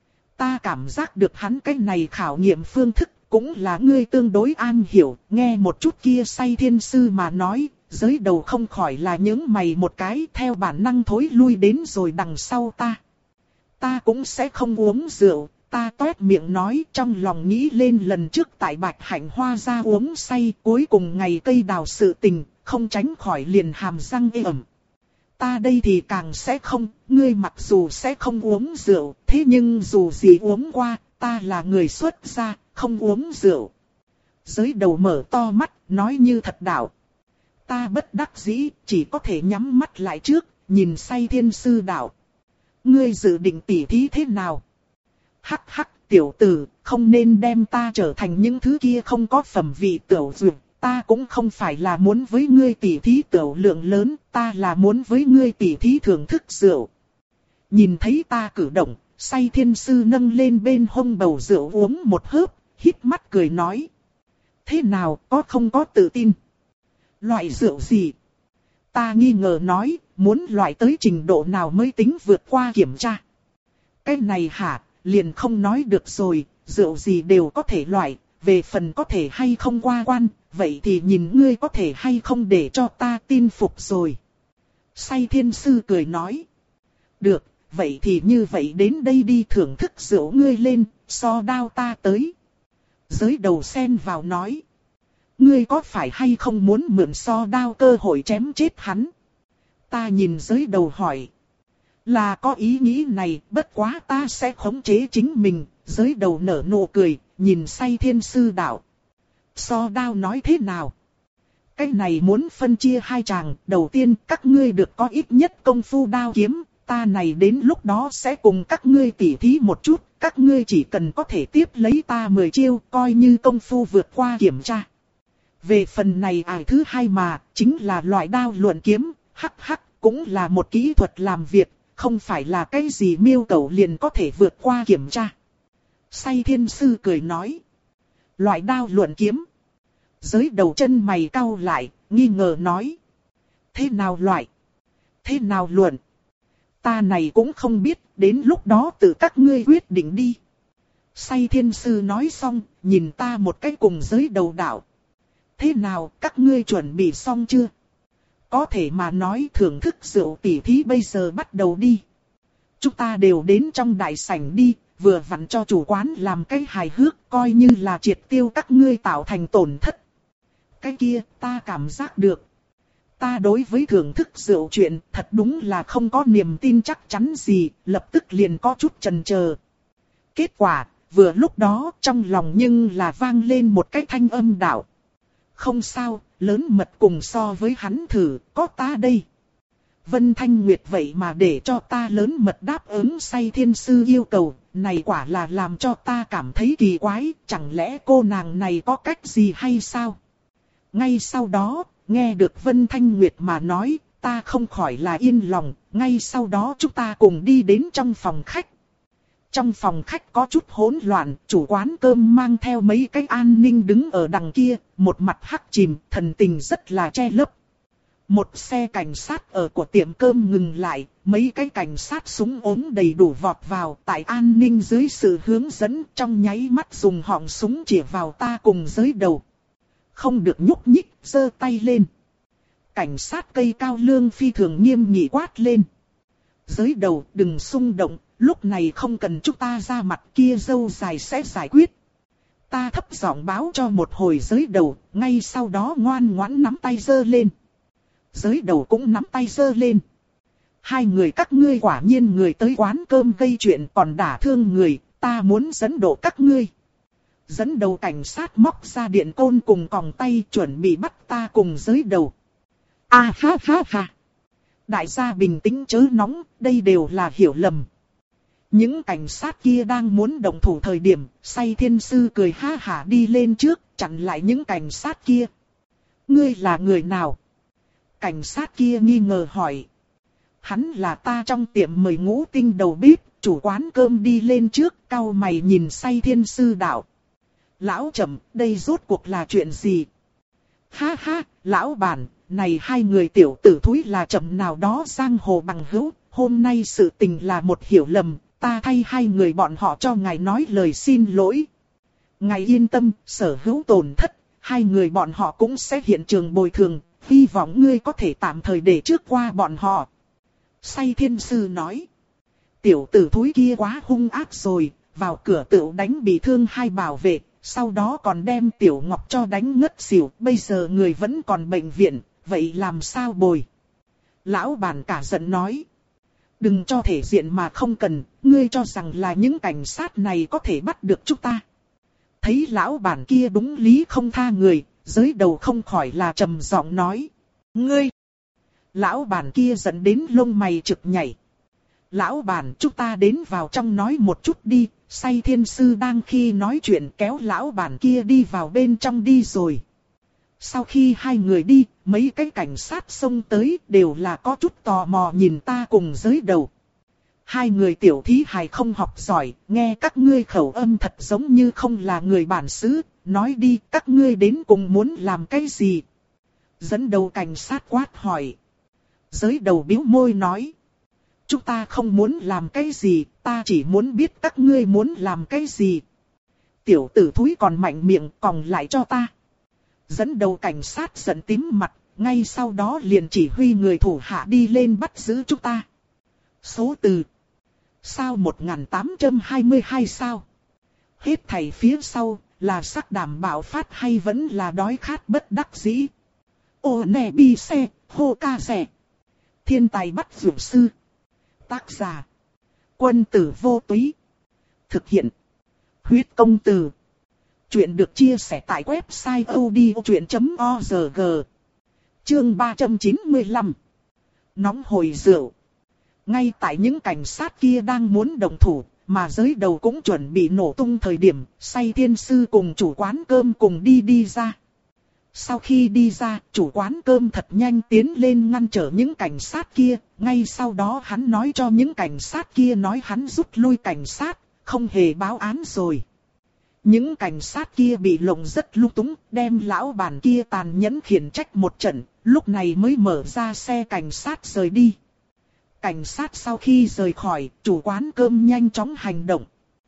Ta cảm giác được hắn cái này khảo nghiệm phương thức, cũng là ngươi tương đối an hiểu. Nghe một chút kia Say Thiên Sư mà nói, giới đầu không khỏi là những mày một cái, theo bản năng thối lui đến rồi đằng sau ta. Ta cũng sẽ không uống rượu. Ta toét miệng nói, trong lòng nghĩ lên lần trước tại Bạch Hạnh Hoa ra uống say, cuối cùng ngày cây đào sự tình, không tránh khỏi liền hàm răng ê ẩm. Ta đây thì càng sẽ không, ngươi mặc dù sẽ không uống rượu, thế nhưng dù gì uống qua, ta là người xuất gia, không uống rượu. Giới đầu mở to mắt, nói như thật đạo. Ta bất đắc dĩ, chỉ có thể nhắm mắt lại trước, nhìn Say Thiên Sư đạo. Ngươi dự định tỉ thí thế nào? Hắc hắc, tiểu tử, không nên đem ta trở thành những thứ kia không có phẩm vị tiểu dược. Ta cũng không phải là muốn với ngươi tỉ thí tiểu lượng lớn, ta là muốn với ngươi tỉ thí thưởng thức rượu. Nhìn thấy ta cử động, Say Thiên Sư nâng lên bên hông bầu rượu uống một hớp, hít mắt cười nói. Thế nào, có không có tự tin? Loại rượu gì? Ta nghi ngờ nói, muốn loại tới trình độ nào mới tính vượt qua kiểm tra. Cái này hả, liền không nói được rồi, rượu gì đều có thể loại, về phần có thể hay không qua quan, vậy thì nhìn ngươi có thể hay không để cho ta tin phục rồi. Say Thiên Sư cười nói. Được, vậy thì như vậy đến đây đi thưởng thức rượu ngươi lên, so đao ta tới. Giới đầu xen vào nói. Ngươi có phải hay không muốn mượn so đao cơ hội chém chết hắn? Ta nhìn giới đầu hỏi. Là có ý nghĩ này, bất quá ta sẽ khống chế chính mình. Giới đầu nở nụ cười, nhìn Say Thiên Sư đạo. So đao nói thế nào? Cái này muốn phân chia hai chàng, đầu tiên các ngươi được có ít nhất công phu đao kiếm, ta này đến lúc đó sẽ cùng các ngươi tỉ thí một chút, các ngươi chỉ cần có thể tiếp lấy ta mười chiêu, coi như công phu vượt qua kiểm tra. Về phần này ải thứ hai mà, chính là loại đao luận kiếm, hắc hắc, cũng là một kỹ thuật làm việc, không phải là cái gì miêu cầu liền có thể vượt qua kiểm tra. Say Thiên Sư cười nói. Loại đao luận kiếm. Giới đầu chân mày cau lại, nghi ngờ nói. Thế nào loại? Thế nào luận? Ta này cũng không biết, đến lúc đó tự các ngươi quyết định đi. Say Thiên Sư nói xong, nhìn ta một cái cùng giới đầu đạo. Thế nào, các ngươi chuẩn bị xong chưa? Có thể mà nói thưởng thức rượu tỉ thí bây giờ bắt đầu đi. Chúng ta đều đến trong đại sảnh đi, vừa vặn cho chủ quán làm cái hài hước, coi như là triệt tiêu các ngươi tạo thành tổn thất. Cái kia, ta cảm giác được. Ta đối với thưởng thức rượu chuyện, thật đúng là không có niềm tin chắc chắn gì, lập tức liền có chút chần chờ. Kết quả, vừa lúc đó, trong lòng nhưng là vang lên một cái thanh âm đạo. Không sao, lớn mật cùng so với hắn thử, có ta đây. Vân Thanh Nguyệt vậy mà để cho ta lớn mật đáp ứng Say Thiên Sư yêu cầu, này quả là làm cho ta cảm thấy kỳ quái, chẳng lẽ cô nàng này có cách gì hay sao? Ngay sau đó, nghe được Vân Thanh Nguyệt mà nói, ta không khỏi là yên lòng, ngay sau đó chúng ta cùng đi đến trong phòng khách. Trong phòng khách có chút hỗn loạn, chủ quán cơm mang theo mấy cái an ninh đứng ở đằng kia, một mặt hắc chìm, thần tình rất là che lấp. Một xe cảnh sát ở của tiệm cơm ngừng lại, mấy cái cảnh sát súng ốm đầy đủ vọt vào, tại an ninh dưới sự hướng dẫn trong nháy mắt dùng họng súng chỉ vào ta cùng giới đầu. Không được nhúc nhích, giơ tay lên. Cảnh sát cây cao lương phi thường nghiêm nghị quát lên. Giới đầu đừng xung động, lúc này không cần chúng ta ra mặt kia dâu dài sẽ giải quyết. Ta thấp giọng báo cho một hồi giới đầu, ngay sau đó ngoan ngoãn nắm tay giơ lên. Giới đầu cũng nắm tay giơ lên. Hai người các ngươi quả nhiên người tới quán cơm gây chuyện còn đả thương người, ta muốn dẫn độ các ngươi. Dẫn đầu cảnh sát móc ra điện côn cùng còng tay chuẩn bị bắt ta cùng giới đầu. A ha ha ha. Đại gia bình tĩnh chớ nóng, đây đều là hiểu lầm. Những cảnh sát kia đang muốn động thủ thời điểm, Say Thiên Sư cười ha hả đi lên trước, chặn lại những cảnh sát kia. Ngươi là người nào? Cảnh sát kia nghi ngờ hỏi. Hắn là ta trong tiệm mời Ngũ Tinh đầu bếp, chủ quán cơm đi lên trước, cau mày nhìn Say Thiên Sư đạo. Lão Trầm, đây rốt cuộc là chuyện gì? Ha ha, lão bản, này hai người tiểu tử thúi là Trầm nào đó giang hồ bằng hữu, hôm nay sự tình là một hiểu lầm, ta thay hai người bọn họ cho ngài nói lời xin lỗi. Ngài yên tâm, sở hữu tổn thất, hai người bọn họ cũng sẽ hiện trường bồi thường, hy vọng ngươi có thể tạm thời để trước qua bọn họ. Say Thiên Sư nói, tiểu tử thúi kia quá hung ác rồi, vào cửa tựu đánh bị thương hai bảo vệ, sau đó còn đem Tiểu Ngọc cho đánh ngất xỉu, bây giờ người vẫn còn bệnh viện, vậy làm sao bồi? Lão bản cả giận nói, đừng cho thể diện mà không cần, ngươi cho rằng là những cảnh sát này có thể bắt được chúng ta. Thấy lão bản kia đúng lý không tha người, giới đầu không khỏi là trầm giọng nói, ngươi! Lão bản kia giận đến lông mày trực nhảy. Lão bản, chúng ta đến vào trong nói một chút đi. Say Thiên Sư đang khi nói chuyện kéo lão bản kia đi vào bên trong đi rồi. Sau khi hai người đi, mấy cái cảnh sát xông tới đều là có chút tò mò nhìn ta cùng giới đầu. Hai người tiểu thí hài không học giỏi, nghe các ngươi khẩu âm thật giống như không là người bản xứ, nói đi các ngươi đến cùng muốn làm cái gì? Dẫn đầu cảnh sát quát hỏi. Giới đầu bĩu môi nói. Chúng ta không muốn làm cái gì, ta chỉ muốn biết các ngươi muốn làm cái gì. Tiểu tử thúi còn mạnh miệng còng lại cho ta. Dẫn đầu cảnh sát giận tím mặt, ngay sau đó liền chỉ huy người thủ hạ đi lên bắt giữ chúng ta. Số từ. Sao một nghìn tám trăm hai mươi hai sao? Hết thảy phía sau, là sắc đảm bạo phát hay vẫn là đói khát bất đắc dĩ? Ô nè bi xe, hô ca rẻ. Thiên tài bắt dược sư. Tác giả. Quân tử vô túy. Thực hiện. Huyết công từ. Chuyện được chia sẻ tại website odchuyện chấm org. Chương ba trăm chín mươi lăm. Nóng hổi rượu. Ngay tại những cảnh sát kia đang muốn động thủ, mà giới đầu cũng chuẩn bị nổ tung thời điểm, Say Thiên Sư cùng chủ quán cơm cùng đi đi ra. Sau khi đi ra, chủ quán cơm thật nhanh tiến lên ngăn trở những cảnh sát kia, ngay sau đó hắn nói cho những cảnh sát kia nói hắn rút lui cảnh sát, không hề báo án rồi. Những cảnh sát kia bị lộng rất lung túng, đem lão bản kia tàn nhẫn khiển trách một trận, lúc này mới mở ra xe cảnh sát rời đi. Cảnh sát sau khi rời khỏi, chủ quán cơm nhanh chóng hành động.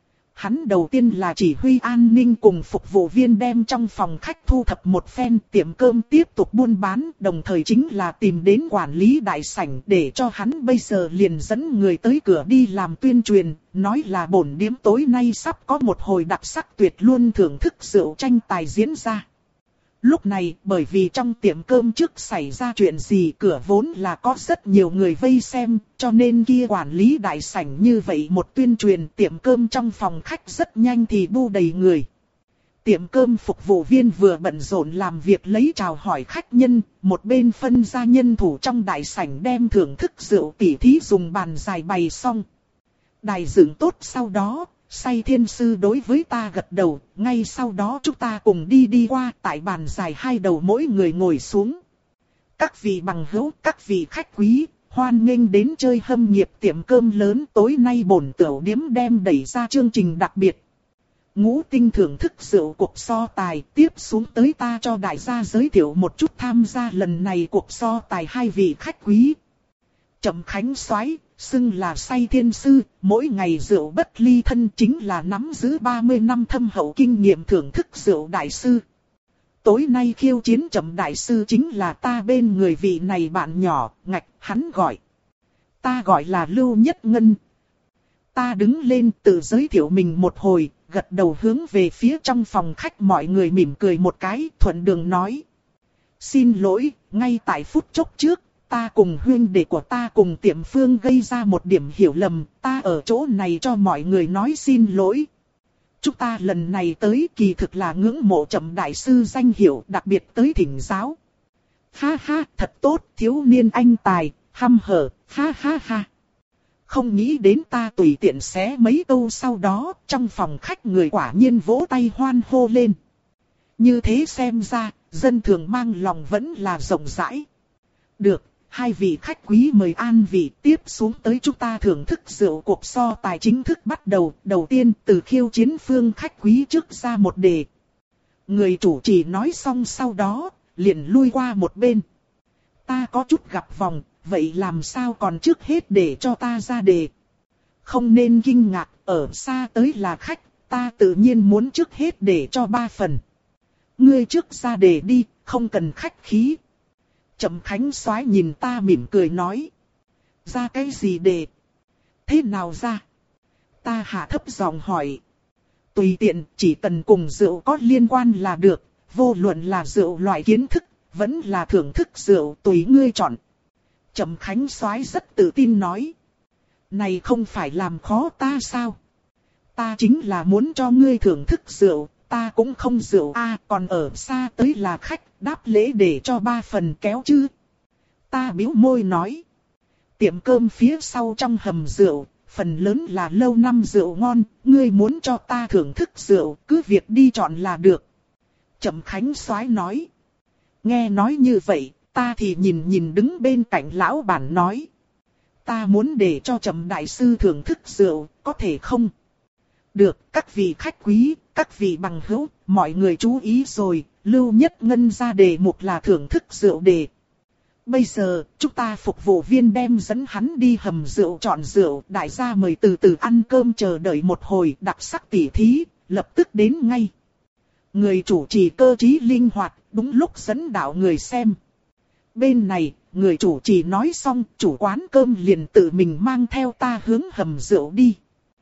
Hắn đầu tiên là chỉ huy an ninh cùng phục vụ viên đem trong phòng khách thu thập một phen, tiệm cơm tiếp tục buôn bán, đồng thời chính là tìm đến quản lý đại sảnh để cho hắn bây giờ liền dẫn người tới cửa đi làm tuyên truyền, nói là bổn điếm tối nay sắp có một hồi đặc sắc tuyệt luôn thưởng thức rượu tranh tài diễn ra. Lúc này, bởi vì trong tiệm cơm trước xảy ra chuyện gì, cửa vốn là có rất nhiều người vây xem, cho nên kia quản lý đại sảnh như vậy một tuyên truyền, tiệm cơm trong phòng khách rất nhanh thì bu đầy người. Tiệm cơm phục vụ viên vừa bận rộn làm việc lấy chào hỏi khách nhân, một bên phân ra nhân thủ trong đại sảnh đem thưởng thức rượu tỉ thí dùng bàn dài bày xong. Đài dựng tốt sau đó, Say Thiên Sư đối với ta gật đầu, ngay sau đó chúng ta cùng đi đi qua tại bàn dài hai đầu mỗi người ngồi xuống. Các vị bằng hữu, các vị khách quý, hoan nghênh đến chơi hâm nghiệp tiệm cơm lớn, tối nay bổn tiểu điếm đem đẩy ra chương trình đặc biệt. Ngũ Tinh thưởng thức rượu cuộc so tài, tiếp xuống tới ta cho đại gia giới thiệu một chút tham gia lần này cuộc so tài hai vị khách quý. Trầm Khánh Soái, xưng là Say Thiên Sư, mỗi ngày rượu bất ly thân, chính là nắm giữ ba mươi năm thâm hậu kinh nghiệm thưởng thức rượu đại sư. Tối nay khiêu chiến Trầm đại sư chính là ta bên người vị này bạn nhỏ, ngạch, hắn gọi. Ta gọi là Lưu Nhất Ngân. Ta đứng lên tự giới thiệu mình một hồi, gật đầu hướng về phía trong phòng khách, mọi người mỉm cười một cái, thuận đường nói. Xin lỗi, ngay tại phút chốc trước, ta cùng huynh đệ của ta cùng tiệm phương gây ra một điểm hiểu lầm, ta ở chỗ này cho mọi người nói xin lỗi. Chúng ta lần này tới kỳ thực là ngưỡng mộ Trầm đại sư danh hiệu, đặc biệt tới thỉnh giáo. Ha ha, thật tốt, thiếu niên anh tài, hăm hở, ha ha ha. Không nghĩ đến ta tùy tiện xé mấy câu sau đó, trong phòng khách người quả nhiên vỗ tay hoan hô lên. Như thế xem ra, dân thường mang lòng vẫn là rộng rãi. Được, hai vị khách quý mời an vị, tiếp xuống tới chúng ta thưởng thức rượu cuộc so tài chính thức bắt đầu. Đầu tiên từ khiêu chiến phương khách quý trước ra một đề. Người chủ trì nói xong sau đó, liền lui qua một bên. Ta có chút gặp vòng, vậy làm sao còn trước hết để cho ta ra đề. Không nên kinh ngạc, ở xa tới là khách, ta tự nhiên muốn trước hết để cho ba phần. Ngươi trước ra đề đi, không cần khách khí. Trầm Khánh Soái nhìn ta mỉm cười nói. Ra cái gì đề? Thế nào ra? Ta hạ thấp giọng hỏi. Tùy tiện, chỉ cần cùng rượu có liên quan là được, vô luận là rượu loại kiến thức, vẫn là thưởng thức rượu tùy ngươi chọn. Trầm Khánh Soái rất tự tin nói. Này không phải làm khó ta sao? Ta chính là muốn cho ngươi thưởng thức rượu, ta cũng không rượu a, à, còn ở xa tới là khách, đáp lễ để cho ba phần kéo chứ. Ta bĩu môi nói. Tiệm cơm phía sau trong hầm rượu, phần lớn là lâu năm rượu ngon, ngươi muốn cho ta thưởng thức rượu, cứ việc đi chọn là được. Trầm Khánh Soái nói. Nghe nói như vậy, ta thì nhìn nhìn đứng bên cạnh lão bản nói. Ta muốn để cho Trầm đại sư thưởng thức rượu, có thể không? Được, các vị khách quý, các vị bằng hữu, mọi người chú ý rồi, Lưu Nhất Ngân ra đề mục là thưởng thức rượu đề. Bây giờ, chúng ta phục vụ viên đem dẫn hắn đi hầm rượu chọn rượu, đại gia mời từ từ ăn cơm chờ đợi một hồi, đặc sắc tỉ thí, lập tức đến ngay. Người chủ trì cơ trí linh hoạt, đúng lúc dẫn đạo người xem. Bên này, người chủ trì nói xong, chủ quán cơm liền tự mình mang theo ta hướng hầm rượu đi.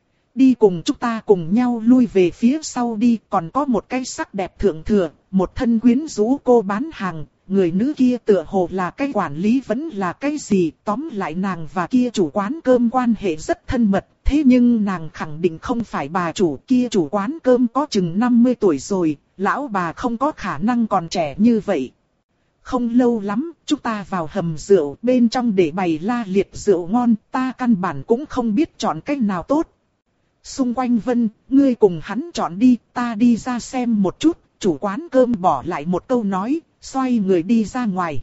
Đi cùng chúng ta cùng nhau lui về phía sau đi, còn có một cái sắc đẹp thượng thừa, một thân quyến rũ cô bán hàng, người nữ kia tựa hồ là cái quản lý vẫn là cái gì, tóm lại nàng và kia chủ quán cơm quan hệ rất thân mật, thế nhưng nàng khẳng định không phải bà chủ, kia chủ quán cơm có chừng năm mươi tuổi rồi, lão bà không có khả năng còn trẻ như vậy. Không lâu lắm, chúng ta vào hầm rượu, bên trong để bày la liệt rượu ngon, ta căn bản cũng không biết chọn cách nào tốt. Xung quanh Vân, ngươi cùng hắn chọn đi, ta đi ra xem một chút, chủ quán cơm bỏ lại một câu nói, xoay người đi ra ngoài.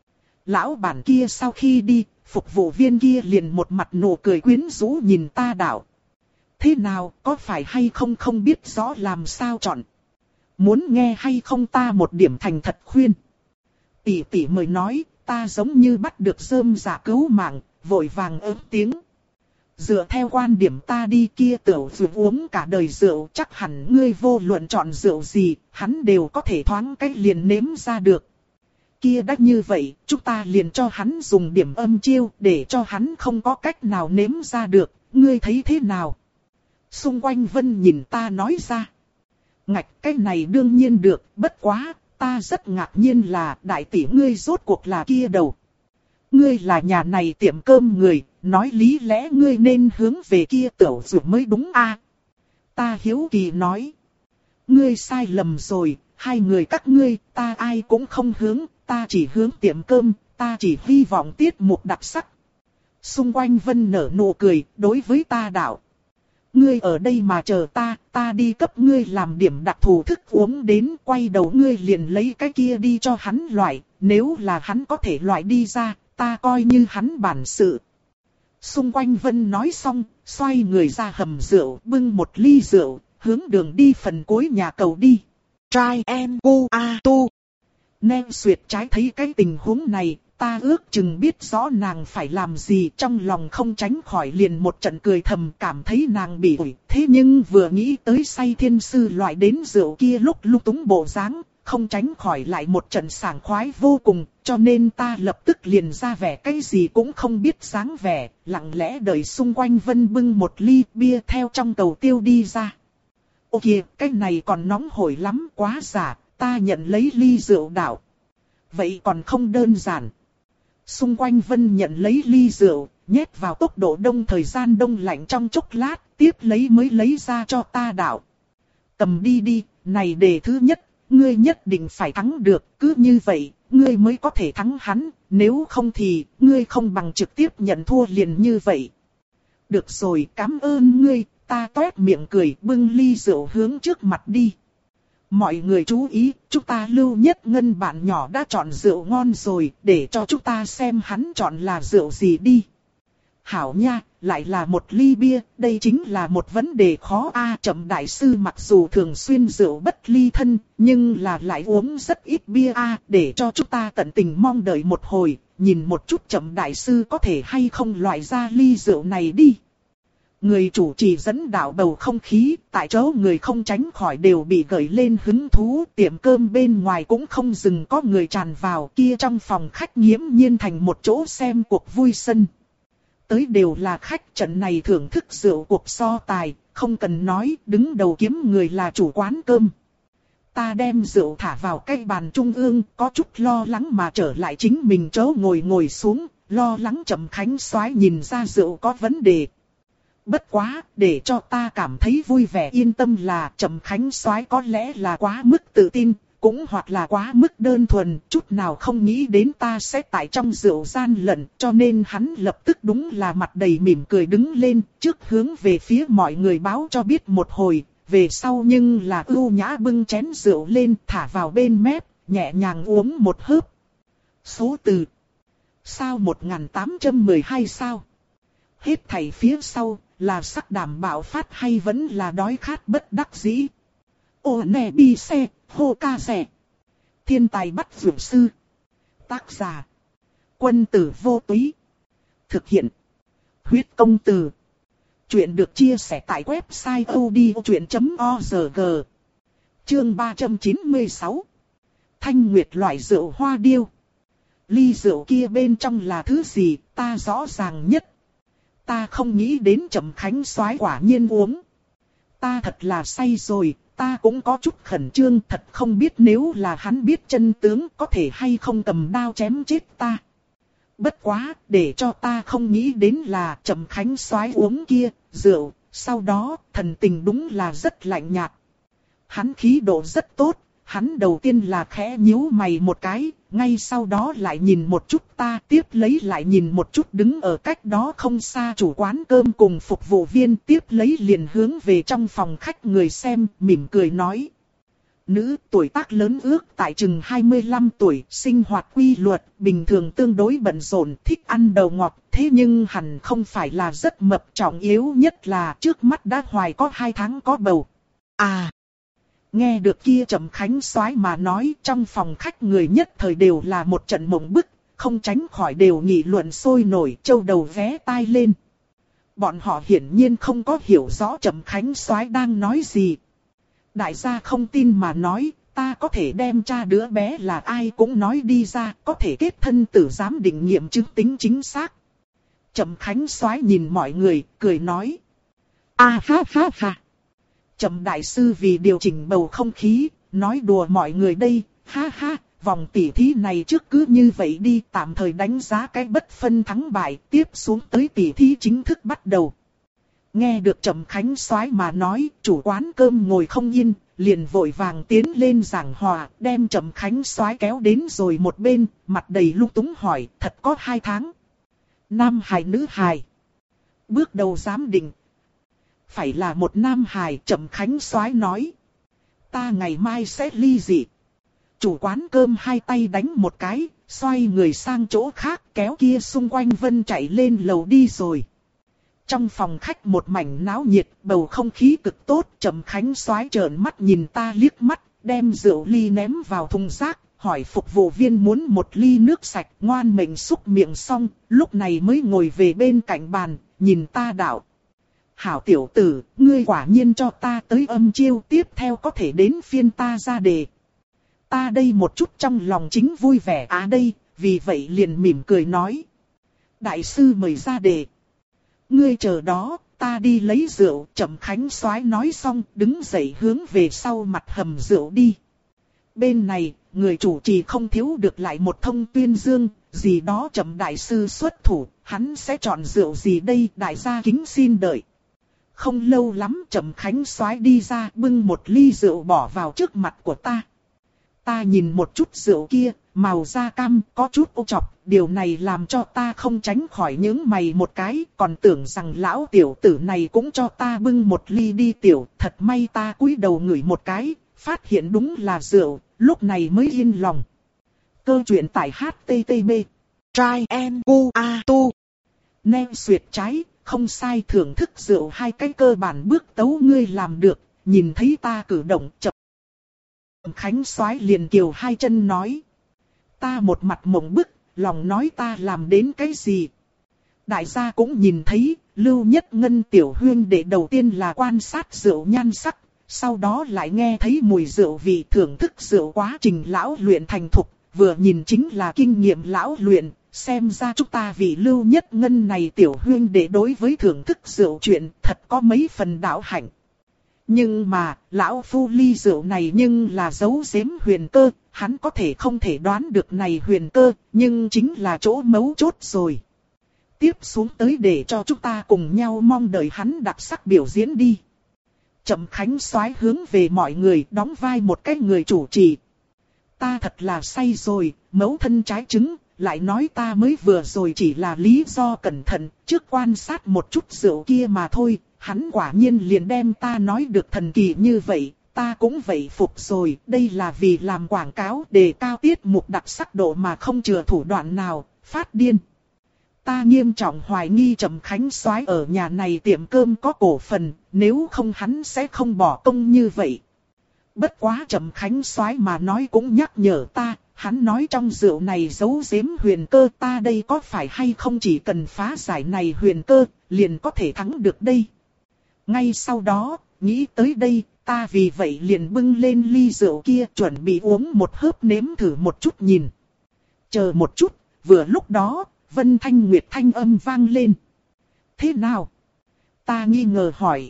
Lão bản kia sau khi đi, phục vụ viên kia liền một mặt nụ cười quyến rũ nhìn ta đạo. Thế nào, có phải hay không không biết rõ làm sao chọn? Muốn nghe hay không ta một điểm thành thật khuyên. Tỷ tỷ mời nói, ta giống như bắt được rơm rạ cứu mạng, vội vàng ớt tiếng. Dựa theo quan điểm ta đi kia tiểu dù uống cả đời rượu, chắc hẳn ngươi vô luận chọn rượu gì, hắn đều có thể thoáng cách liền nếm ra được. Kia đã như vậy, chúng ta liền cho hắn dùng điểm âm chiêu, để cho hắn không có cách nào nếm ra được, ngươi thấy thế nào? Xung quanh Vân nhìn ta nói ra. Ngạch, cái này đương nhiên được, bất quá, ta rất ngạc nhiên là đại tỷ ngươi rốt cuộc là kia đầu. Ngươi là nhà này tiệm cơm người, nói lý lẽ ngươi nên hướng về kia tiểu dụ mới đúng a. À, ta hiếu kỳ nói. Ngươi sai lầm rồi, hai người các ngươi, ta ai cũng không hướng, ta chỉ hướng tiệm cơm, ta chỉ hy vọng tiết mục đặc sắc. Xung quanh Vân nở nụ cười, đối với ta đạo. Ngươi ở đây mà chờ ta, ta đi cấp ngươi làm điểm đặc thù thức uống đến, quay đầu ngươi liền lấy cái kia đi cho hắn loại, nếu là hắn có thể loại đi ra, ta coi như hắn bản sự. Xung quanh Vân nói xong, xoay người ra hầm rượu, bưng một ly rượu, hướng đường đi phần cuối nhà cầu đi. Trai em cu a tu. Nem Xuyệt trái thấy cái tình huống này, ta ước chừng biết rõ nàng phải làm gì, trong lòng không tránh khỏi liền một trận cười thầm, cảm thấy nàng bị ủi. Thế nhưng vừa nghĩ tới say thiên sư loại đến rượu kia lúc lúc túng bộ dáng, không tránh khỏi lại một trận sảng khoái vô cùng, cho nên ta lập tức liền ra vẻ cái gì cũng không biết dáng vẻ, lặng lẽ đợi xung quanh Vân bưng một ly bia theo trong cầu tiêu đi ra. Ô kìa, cái này còn nóng hổi lắm, quá giả, ta nhận lấy ly rượu đạo. Vậy còn không đơn giản. Xung quanh Vân nhận lấy ly rượu, nhét vào tốc độ đông thời gian đông lạnh trong chốc lát, tiếp lấy mới lấy ra cho ta đạo. Cầm đi đi, này đề thứ nhất, ngươi nhất định phải thắng được, cứ như vậy, ngươi mới có thể thắng hắn, nếu không thì, ngươi không bằng trực tiếp nhận thua liền như vậy. Được rồi, cảm ơn ngươi, ta toét miệng cười, bưng ly rượu hướng trước mặt đi. Mọi người chú ý, chúng ta Lưu Nhất Ngân bạn nhỏ đã chọn rượu ngon rồi, để cho chúng ta xem hắn chọn là rượu gì đi. Hảo nha, lại là một ly bia, đây chính là một vấn đề khó a. Trầm đại sư mặc dù thường xuyên rượu bất ly thân, nhưng là lại uống rất ít bia a, để cho chúng ta tận tình mong đợi một hồi, nhìn một chút Trầm đại sư có thể hay không loại ra ly rượu này đi. Người chủ trì dẫn đạo bầu không khí, tại chỗ người không tránh khỏi đều bị gợi lên hứng thú, tiệm cơm bên ngoài cũng không dừng có người tràn vào, kia trong phòng khách nghiễm nhiên thành một chỗ xem cuộc vui sân. Tới đều là khách, trận này thưởng thức rượu cuộc so tài, không cần nói, đứng đầu kiếm người là chủ quán cơm. Ta đem rượu thả vào cái bàn trung ương, có chút lo lắng mà trở lại chính mình chỗ ngồi ngồi xuống, lo lắng Trầm Khánh Soái nhìn ra rượu có vấn đề. Bất quá, để cho ta cảm thấy vui vẻ yên tâm là Trầm Khánh Soái có lẽ là quá mức tự tin, cũng hoặc là quá mức đơn thuần, chút nào không nghĩ đến ta sẽ tại trong rượu gian lận, cho nên hắn lập tức đúng là mặt đầy mỉm cười đứng lên, trước hướng về phía mọi người báo cho biết một hồi, về sau nhưng là ưu nhã bưng chén rượu lên, thả vào bên mép, nhẹ nhàng uống một hớp. Số từ sao một nghìn tám trăm mười hai sao? Hết thảy phía sau, là sắc đảm bạo phát hay vẫn là đói khát bất đắc dĩ? Ô nè bi xe, hô ca rẻ. Thiên tài bắt dược sư. Tác giả: Quân tử vô túy. Thực hiện: Huyết công từ. Chuyện được chia sẻ tại website odchuyện chấm org. Chương ba trăm chín mươi sáu. Thanh Nguyệt loại rượu hoa điêu. Ly rượu kia bên trong là thứ gì, ta rõ ràng nhất. Ta không nghĩ đến Trầm Khánh Soái quả nhiên uống. Ta thật là say rồi, ta cũng có chút khẩn trương, thật không biết nếu là hắn biết chân tướng có thể hay không cầm đao chém chết ta. Bất quá, để cho ta không nghĩ đến là Trầm Khánh Soái uống kia, rượu, sau đó, thần tình đúng là rất lạnh nhạt. Hắn khí độ rất tốt, hắn đầu tiên là khẽ nhíu mày một cái, ngay sau đó lại nhìn một chút ta, tiếp lấy lại nhìn một chút đứng ở cách đó không xa chủ quán cơm cùng phục vụ viên, tiếp lấy liền hướng về trong phòng khách người xem, mỉm cười nói. Nữ tuổi tác lớn ước tại chừng hai mươi lăm tuổi, sinh hoạt quy luật, bình thường tương đối bận rộn, thích ăn đầu ngọt, thế nhưng hẳn không phải là rất mập, trọng yếu nhất là trước mắt đã hoài có hai tháng có bầu. À! Nghe được kia Trầm Khánh Soái mà nói, trong phòng khách người nhất thời đều là một trận mộng bức, không tránh khỏi đều nghị luận sôi nổi, châu đầu vé tai lên. Bọn họ hiển nhiên không có hiểu rõ Trầm Khánh Soái đang nói gì. Đại gia không tin mà nói, ta có thể đem cha đứa bé là ai cũng nói đi ra, có thể kết thân tử giám định nghiệm chứng tính chính xác. Trầm Khánh Soái nhìn mọi người, cười nói. A ha ha ha. Trầm đại sư vì điều chỉnh bầu không khí, nói đùa mọi người đây, ha ha, vòng tỉ thí này trước cứ như vậy đi, tạm thời đánh giá cái bất phân thắng bại, tiếp xuống tới tỉ thí chính thức bắt đầu. Nghe được Trầm Khánh Soái mà nói, chủ quán cơm ngồi không yên, liền vội vàng tiến lên giảng hòa, đem Trầm Khánh Soái kéo đến rồi một bên, mặt đầy lung túng hỏi, thật có hai tháng. Nam hài nữ hài. Bước đầu giám định. Phải là một nam hài, Trầm Khánh Soái nói. Ta ngày mai sẽ ly dị. Chủ quán cơm hai tay đánh một cái, xoay người sang chỗ khác, kéo kia xung quanh Vân chạy lên lầu đi rồi. Trong phòng khách một mảnh náo nhiệt, bầu không khí cực tốt, Trầm Khánh Soái trợn mắt nhìn ta liếc mắt, đem rượu ly ném vào thùng rác, hỏi phục vụ viên muốn một ly nước sạch, ngoan mệnh xúc miệng xong, lúc này mới ngồi về bên cạnh bàn, nhìn ta đạo. Hảo tiểu tử, ngươi quả nhiên cho ta tới âm chiêu, tiếp theo có thể đến phiên ta ra đề. Ta đây một chút trong lòng chính vui vẻ á đây, vì vậy liền mỉm cười nói. Đại sư mời ra đề. Ngươi chờ đó, ta đi lấy rượu, Trầm Khánh Soái nói xong, đứng dậy hướng về sau mặt hầm rượu đi. Bên này, người chủ trì không thiếu được lại một thông tuyên dương, gì đó Trầm đại sư xuất thủ, hắn sẽ chọn rượu gì đây, đại gia kính xin đợi. Không lâu lắm Trầm Khánh Soái đi ra bưng một ly rượu bỏ vào trước mặt của ta. Ta nhìn một chút rượu kia, màu da cam, có chút ô chọc, điều này làm cho ta không tránh khỏi nhướng mày một cái, còn tưởng rằng lão tiểu tử này cũng cho ta bưng một ly đi tiểu, thật may ta cúi đầu ngửi một cái, phát hiện đúng là rượu, lúc này mới yên lòng. Câu chuyện tại hát tê tê pê Try and Gu A Tu Nem xuyệt trái, không sai, thưởng thức rượu hai cái cơ bản bước tấu ngươi làm được, nhìn thấy ta cử động chậm. Khánh Soái liền kiều hai chân nói. Ta một mặt mộng bức, lòng nói ta làm đến cái gì. Đại gia cũng nhìn thấy, Lưu Nhất Ngân tiểu huyên đệ đầu tiên là quan sát rượu nhan sắc, sau đó lại nghe thấy mùi rượu vị, thưởng thức rượu quá trình lão luyện thành thục, vừa nhìn chính là kinh nghiệm lão luyện, xem ra chúng ta vị Lưu Nhất Ngân này tiểu huyên đệ đối với thưởng thức rượu chuyện thật có mấy phần đạo hạnh. Nhưng mà, lão phu ly rượu này nhưng là giấu giếm huyền cơ, hắn có thể không thể đoán được này huyền cơ, nhưng chính là chỗ mấu chốt rồi. Tiếp xuống tới để cho chúng ta cùng nhau mong đợi hắn đặc sắc biểu diễn đi. Trầm Khánh Soái hướng về mọi người đóng vai một cái người chủ trì. Ta thật là say rồi, mẫu thân trái trứng, lại nói ta mới vừa rồi chỉ là lý do cẩn thận, trước quan sát một chút rượu kia mà thôi. Hắn quả nhiên liền đem ta nói được thần kỳ như vậy, ta cũng vậy phục rồi, đây là vì làm quảng cáo đề cao tiết mục đặc sắc độ mà không chừa thủ đoạn nào, phát điên. Ta nghiêm trọng hoài nghi Trầm Khánh Soái ở nhà này tiệm cơm có cổ phần, nếu không hắn sẽ không bỏ công như vậy. Bất quá Trầm Khánh Soái mà nói cũng nhắc nhở ta, hắn nói trong rượu này giấu giếm huyền cơ, ta đây có phải hay không chỉ cần phá giải này huyền cơ, liền có thể thắng được đây. Ngay sau đó, nghĩ tới đây, ta vì vậy liền bưng lên ly rượu kia chuẩn bị uống một hớp nếm thử một chút nhìn. Chờ một chút, vừa lúc đó, Vân Thanh Nguyệt thanh âm vang lên. Thế nào? Ta nghi ngờ hỏi.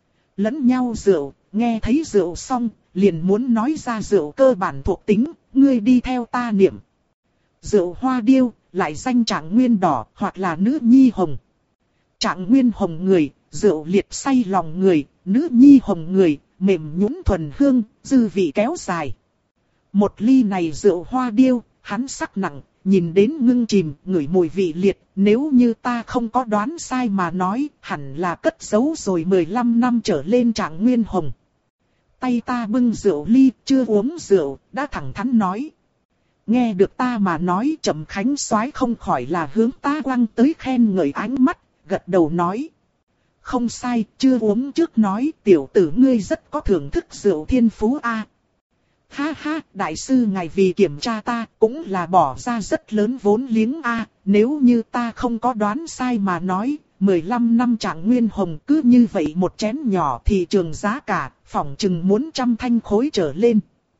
Lẫn nhau rượu, nghe thấy rượu xong, liền muốn nói ra rượu cơ bản thuộc tính, ngươi đi theo ta niệm. Rượu hoa điêu, lại danh Trạng Nguyên đỏ, hoặc là nữ nhi hồng. Trạng Nguyên hồng người, rượu liệt say lòng người, nữ nhi hồng người, mềm nhũn thuần hương, dư vị kéo dài. Một ly này rượu hoa điêu, hắn sắc nặng, nhìn đến ngưng chìm, ngửi mùi vị liệt, nếu như ta không có đoán sai mà nói, hẳn là cất giấu rồi mười lăm năm trở lên Trạng Nguyên hồng. Tay ta bưng rượu ly, chưa uống rượu, đã thẳng thắn nói. Nghe được ta mà nói, Trầm Khánh Soái không khỏi là hướng ta quăng tới khen ngợi ánh mắt, gật đầu nói. Không sai, chưa uống trước nói, tiểu tử ngươi rất có thưởng thức rượu thiên phú a. À. Ha ha, đại sư ngài vì kiểm tra ta, cũng là bỏ ra rất lớn vốn liếng a. À. Nếu như ta không có đoán sai mà nói, mười lăm năm Trạng Nguyên hồng cứ như vậy một chén nhỏ thị trường giá cả, phỏng chừng muốn trăm thanh khối trở lên.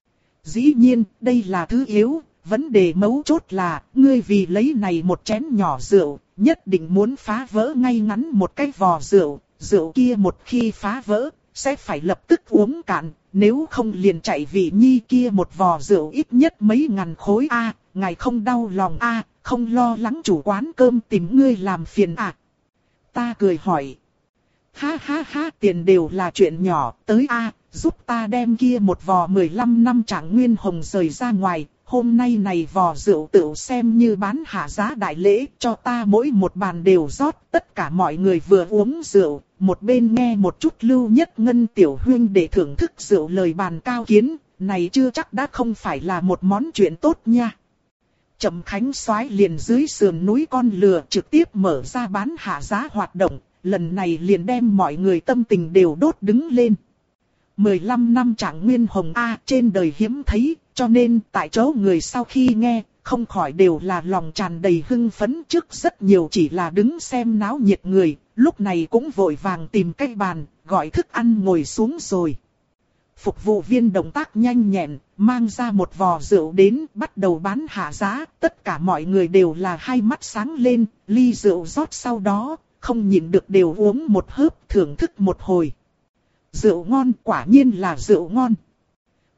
Dĩ nhiên, đây là thứ yếu, vấn đề mấu chốt là, ngươi vì lấy này một chén nhỏ rượu, nhất định muốn phá vỡ ngay ngắn một cái vò rượu, rượu kia một khi phá vỡ, sẽ phải lập tức uống cạn, nếu không liền chạy vị nhi kia một vò rượu ít nhất mấy ngàn khối a, à, ngài không đau lòng a, à, không lo lắng chủ quán cơm tìm ngươi làm phiền à. Ta cười hỏi. Ha ha ha, tiền đều là chuyện nhỏ, tới a, à, giúp ta đem kia một vò mười lăm năm Trạng Nguyên hồng rời ra ngoài. Hôm nay này vò rượu tựu xem như bán hạ giá đại lễ, cho ta mỗi một bàn đều rót, tất cả mọi người vừa uống rượu, một bên nghe một chút Lưu Nhất Ngân tiểu huyên để thưởng thức rượu lời bàn cao kiến, này chưa chắc đã không phải là một món chuyện tốt nha. Trầm Khánh Soái liền dưới sườn núi con lừa trực tiếp mở ra bán hạ giá hoạt động, lần này liền đem mọi người tâm tình đều đốt đứng lên. mười lăm năm Trạng Nguyên hồng A trên đời hiếm thấy, cho nên tại chỗ người sau khi nghe, không khỏi đều là lòng tràn đầy hưng phấn, trước rất nhiều chỉ là đứng xem náo nhiệt người, lúc này cũng vội vàng tìm cái bàn, gọi thức ăn ngồi xuống rồi. Phục vụ viên động tác nhanh nhẹn, mang ra một vò rượu đến, bắt đầu bán hạ giá, tất cả mọi người đều là hai mắt sáng lên, ly rượu rót sau đó, không nhịn được đều uống một hớp, thưởng thức một hồi. Rượu ngon, quả nhiên là rượu ngon.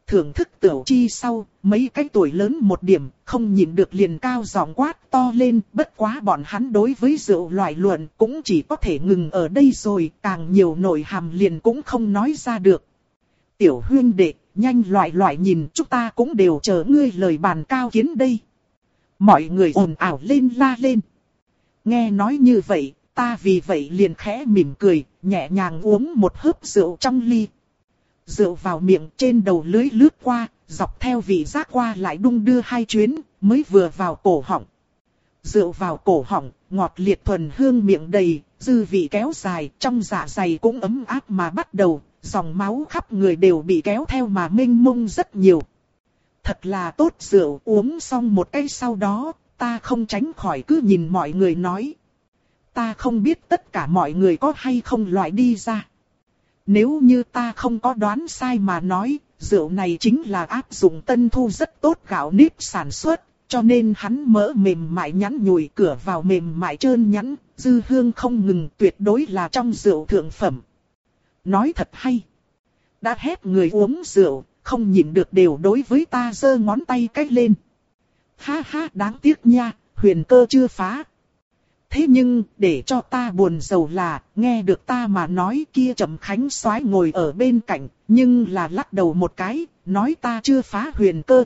Thưởng thức tửu chi sau, mấy cái tuổi lớn một điểm, không nhịn được liền cao giọng quát to lên, bất quá bọn hắn đối với rượu loại luận cũng chỉ có thể ngừng ở đây rồi, càng nhiều nội hàm liền cũng không nói ra được. Tiểu huynh đệ, nhanh loại loại nhìn, chúng ta cũng đều chờ ngươi lời bàn cao kiến đây. Mọi người ồn ào lên la lên. Nghe nói như vậy, ta vì vậy liền khẽ mỉm cười, nhẹ nhàng uống một hớp rượu trong ly. Rượu vào miệng trên đầu lưới lướt qua, dọc theo vị giác qua lại đung đưa hai chuyến, mới vừa vào cổ họng. Rượu vào cổ họng, ngọt liệt thuần hương miệng đầy, dư vị kéo dài, trong dạ dày cũng ấm áp mà bắt đầu, dòng máu khắp người đều bị kéo theo mà mênh mông rất nhiều. Thật là tốt rượu, uống xong một cái sau đó, ta không tránh khỏi cứ nhìn mọi người nói. Ta không biết tất cả mọi người có hay không loại đi ra. Nếu như ta không có đoán sai mà nói, rượu này chính là áp dụng tân thu rất tốt gạo nếp sản xuất, cho nên hắn mỡ mềm mại nhắn nhủi, cửa vào mềm mại trơn nhẵn, dư hương không ngừng, tuyệt đối là trong rượu thượng phẩm. Nói thật hay. Đã hét người uống rượu, không nhịn được đều đối với ta giơ ngón tay cách lên. Ha ha, đáng tiếc nha, huyền cơ chưa phá. Thế nhưng, để cho ta buồn rầu là, nghe được ta mà nói kia Trầm Khánh soái ngồi ở bên cạnh, nhưng là lắc đầu một cái, nói ta chưa phá huyền cơ.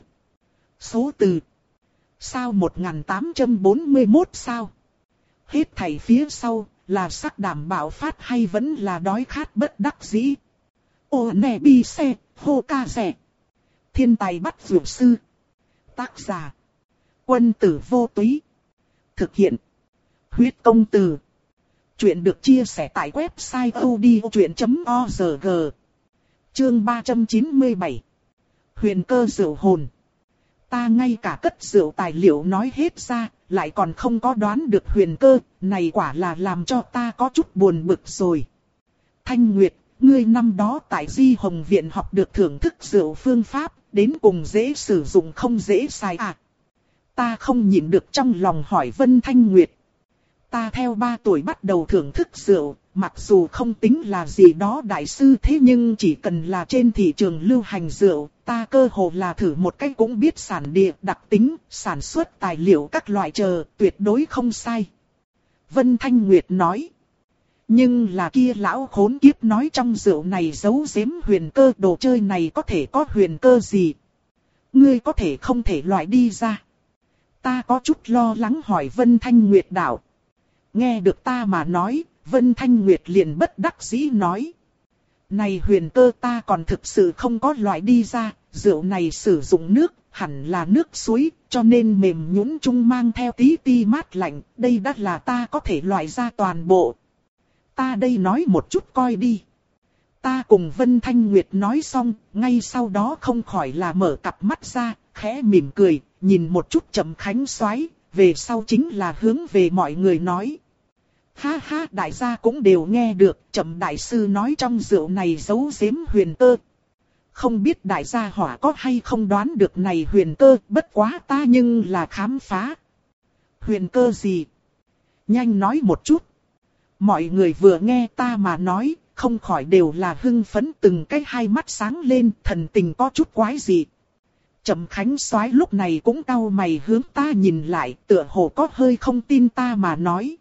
Số từ. Sao một nghìn tám trăm bốn mươi mốt sao? Hết thảy phía sau, là sắc đảm bảo phát hay vẫn là đói khát bất đắc dĩ? Ô nè bi xe, hô ca rẻ. Thiên tài bắt dược sư. Tác giả. Quân tử vô túy. Thực hiện. Huyết công từ. Chuyện được chia sẻ tại website odchuyện chấm org. Chương ba trăm chín mươi bảy. Huyền cơ rượu hồn. Ta ngay cả cất rượu tài liệu nói hết ra, lại còn không có đoán được huyền cơ, này quả là làm cho ta có chút buồn bực rồi. Thanh Nguyệt, ngươi năm đó tại Di Hồng Viện học được thưởng thức rượu phương pháp, đến cùng dễ sử dụng không dễ xài à? Ta không nhịn được trong lòng hỏi Vân Thanh Nguyệt. Ta theo ba tuổi bắt đầu thưởng thức rượu, mặc dù không tính là gì đó đại sư, thế nhưng chỉ cần là trên thị trường lưu hành rượu, ta cơ hồ là thử một cách cũng biết sản địa, đặc tính, sản xuất tài liệu các loại chờ, tuyệt đối không sai. Vân Thanh Nguyệt nói. Nhưng là kia lão khốn kiếp nói trong rượu này giấu giếm huyền cơ, đồ chơi này có thể có huyền cơ gì? Ngươi có thể không thể loại đi ra. Ta có chút lo lắng hỏi Vân Thanh Nguyệt đạo. Nghe được ta mà nói, Vân Thanh Nguyệt liền bất đắc dĩ nói. Này huyền cơ ta còn thực sự không có loại đi ra, rượu này sử dụng nước, hẳn là nước suối, cho nên mềm nhũn chung mang theo tí ti mát lạnh, đây đã là ta có thể loại ra toàn bộ. Ta đây nói một chút coi đi. Ta cùng Vân Thanh Nguyệt nói xong, ngay sau đó không khỏi là mở cặp mắt ra, khẽ mỉm cười, nhìn một chút Trầm Khánh soái, về sau chính là hướng về mọi người nói. Ha ha, đại gia cũng đều nghe được, Trầm đại sư nói trong rượu này giấu giếm huyền cơ. Không biết đại gia hỏa có hay không đoán được này huyền cơ, bất quá ta nhưng là khám phá. Huyền cơ gì? Nhanh nói một chút. Mọi người vừa nghe ta mà nói, không khỏi đều là hưng phấn, từng cái hai mắt sáng lên, thần tình có chút quái dị. Trầm Khánh soái lúc này cũng cau mày hướng ta nhìn lại, tựa hồ có hơi không tin ta mà nói.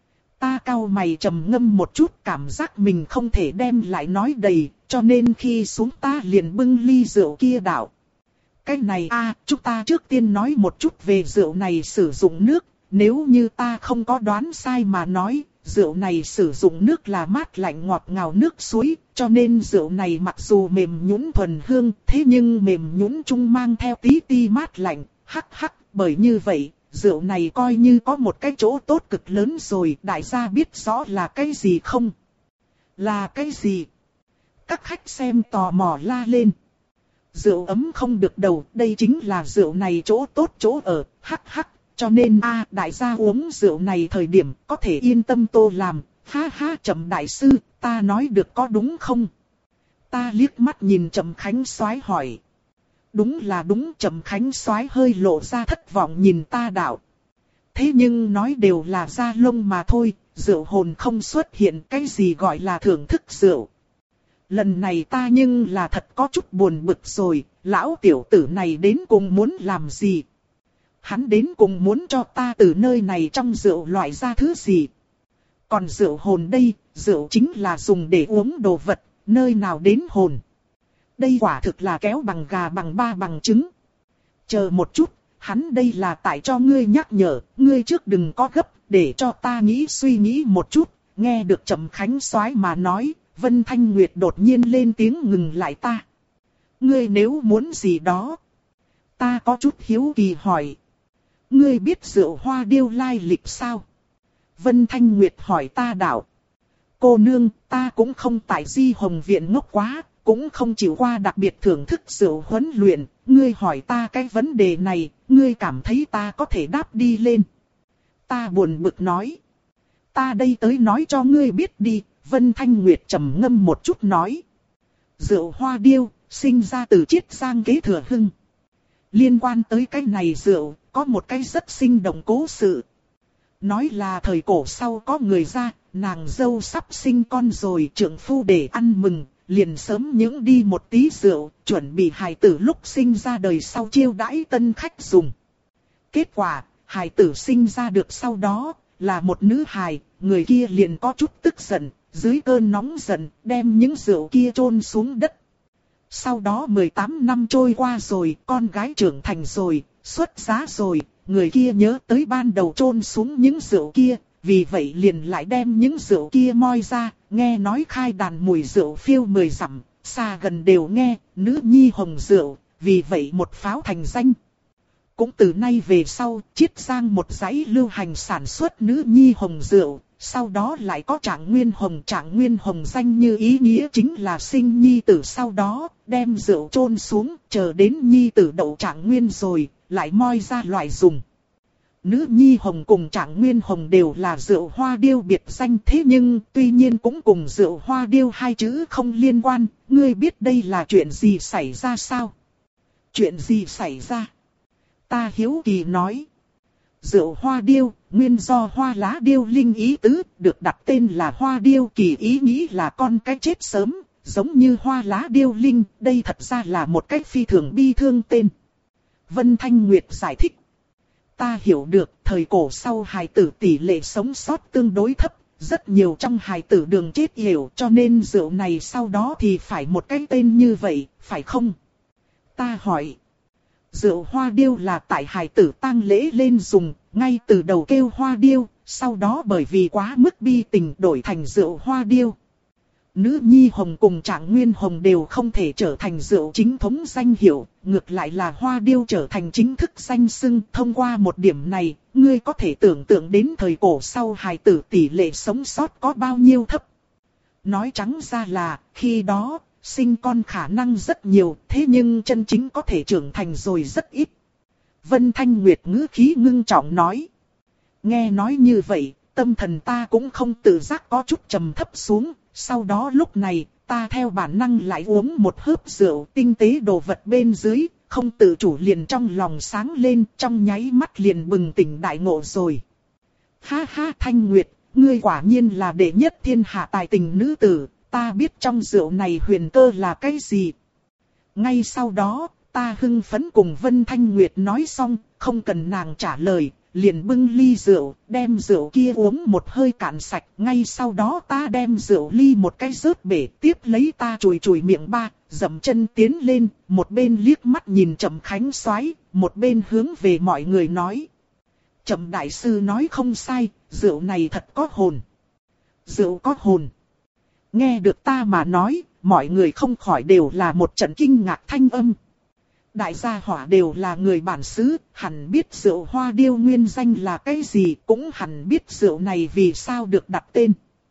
Ta cau mày trầm ngâm một chút, cảm giác mình không thể đem lại nói đầy, cho nên khi xuống ta liền bưng ly rượu kia đảo. Cái này a, chúng ta trước tiên nói một chút về rượu này sử dụng nước, nếu như ta không có đoán sai mà nói, rượu này sử dụng nước là mát lạnh ngọt ngào nước suối, cho nên rượu này mặc dù mềm nhũn thuần hương, thế nhưng mềm nhũn chung mang theo tí ti mát lạnh, hắc hắc, bởi như vậy, rượu này coi như có một cái chỗ tốt cực lớn rồi, đại gia biết rõ là cái gì không? Là cái gì? Các khách xem tò mò la lên. Rượu ấm không được đầu, đây chính là rượu này chỗ tốt chỗ ở, hắc hắc. Cho nên a đại gia uống rượu này thời điểm có thể yên tâm tô làm, ha ha Trầm đại sư, ta nói được có đúng không? Ta liếc mắt nhìn Trầm Khánh soái hỏi. Đúng là đúng, Trầm Khánh soái hơi lộ ra thất vọng nhìn ta đạo. Thế nhưng nói đều là da lông mà thôi, rượu hồn không xuất hiện, cái gì gọi là thưởng thức rượu. Lần này ta nhưng là thật có chút buồn bực rồi, lão tiểu tử này đến cùng muốn làm gì? Hắn đến cùng muốn cho ta từ nơi này trong rượu loại ra thứ gì? Còn rượu hồn đây, rượu chính là dùng để uống đồ vật, nơi nào đến hồn? Đây quả thực là kéo bằng gà bằng ba bằng trứng. Chờ một chút, hắn đây là tại cho ngươi nhắc nhở, ngươi trước đừng có gấp, để cho ta nghĩ suy nghĩ một chút. Nghe được Trầm Khánh Soái mà nói, Vân Thanh Nguyệt đột nhiên lên tiếng ngừng lại ta. Ngươi nếu muốn gì đó? Ta có chút hiếu kỳ hỏi. Ngươi biết rượu hoa điêu lai lịch sao? Vân Thanh Nguyệt hỏi ta đạo. Cô nương, ta cũng không tại Di Hồng Viện ngốc quá, cũng không chịu qua đặc biệt thưởng thức rượu huấn luyện. Ngươi hỏi ta cái vấn đề này, ngươi cảm thấy ta có thể đáp đi lên. Ta buồn bực nói. Ta đây tới nói cho ngươi biết đi, Vân Thanh Nguyệt trầm ngâm một chút nói. Rượu hoa điêu, sinh ra từ Chiết Giang kế thừa hưng. Liên quan tới cái này rượu, có một cái rất sinh động cố sự. Nói là thời cổ sau có người ra, nàng dâu sắp sinh con rồi, trưởng phu để ăn mừng, liền sớm những đi một tí rượu, chuẩn bị hài tử lúc sinh ra đời sau chiêu đãi tân khách dùng. Kết quả, hài tử sinh ra được sau đó, là một nữ hài, người kia liền có chút tức giận, dưới cơn nóng giận, đem những rượu kia chôn xuống đất. Sau đó mười tám năm trôi qua rồi, con gái trưởng thành rồi, xuất giá rồi, người kia nhớ tới ban đầu chôn xuống những rượu kia, vì vậy liền lại đem những rượu kia moi ra, nghe nói khai đàn mùi rượu phiêu mười dặm, xa gần đều nghe, nữ nhi hồng rượu, vì vậy một pháo thành danh. Cũng từ nay về sau, Chiết Giang một dãy lưu hành sản xuất nữ nhi hồng rượu, sau đó lại có Trạng Nguyên Hồng. Trạng Nguyên Hồng danh như ý nghĩa chính là sinh nhi tử, sau đó đem rượu chôn xuống, chờ đến nhi tử đậu Trạng Nguyên rồi, lại moi ra loại dùng. Nữ nhi hồng cùng Trạng Nguyên Hồng đều là rượu hoa điêu biệt danh, thế nhưng tuy nhiên cũng cùng rượu hoa điêu hai chữ không liên quan. Ngươi biết đây là chuyện gì xảy ra sao? Chuyện gì xảy ra? Ta hiếu kỳ nói. Rượu hoa điêu, nguyên do hoa lá điêu linh ý tứ, được đặt tên là hoa điêu, kỳ ý nghĩ là con cái chết sớm, giống như hoa lá điêu linh, đây thật ra là một cách phi thường bi thương tên. Vân Thanh Nguyệt giải thích. Ta hiểu được, thời cổ sau hài tử tỷ lệ sống sót tương đối thấp, rất nhiều trong hài tử đường chết yểu, cho nên rượu này sau đó thì phải một cái tên như vậy, phải không? Ta hỏi. Rượu hoa điêu là tại hài tử tang lễ lên dùng, ngay từ đầu kêu hoa điêu, sau đó bởi vì quá mức bi tình đổi thành rượu hoa điêu. Nữ nhi hồng cùng Trạng Nguyên Hồng đều không thể trở thành rượu chính thống danh hiệu, ngược lại là hoa điêu trở thành chính thức danh xưng. Thông qua một điểm này, ngươi có thể tưởng tượng đến thời cổ sau hài tử tỷ lệ sống sót có bao nhiêu thấp. Nói trắng ra là, khi đó, sinh con khả năng rất nhiều, thế nhưng chân chính có thể trưởng thành rồi rất ít. Vân Thanh Nguyệt ngữ khí ngưng trọng nói. Nghe nói như vậy, tâm thần ta cũng không tự giác có chút trầm thấp xuống. Sau đó lúc này, ta theo bản năng lại uống một hớp rượu, tinh tế đồ vật bên dưới, không tự chủ liền trong lòng sáng lên, trong nháy mắt liền bừng tỉnh đại ngộ rồi. Ha ha Thanh Nguyệt, ngươi quả nhiên là đệ nhất thiên hạ tài tình nữ tử, ta biết trong rượu này huyền cơ là cái gì. Ngay sau đó, ta hưng phấn cùng Vân Thanh Nguyệt nói xong, không cần nàng trả lời. Liền bưng ly rượu, đem rượu kia uống một hơi cạn sạch. Ngay sau đó ta đem rượu ly một cái rớt bể, tiếp lấy ta chùi chùi miệng ba, dậm chân tiến lên, một bên liếc mắt nhìn Trầm Khánh Soái, một bên hướng về mọi người nói. Trầm đại sư nói không sai, rượu này thật có hồn. Rượu có hồn. Nghe được ta mà nói, mọi người không khỏi đều là một trận kinh ngạc thanh âm. Đại gia hỏa đều là người bản xứ, hẳn biết rượu hoa điêu nguyên danh là cái gì, cũng hẳn biết rượu này vì sao được đặt tên.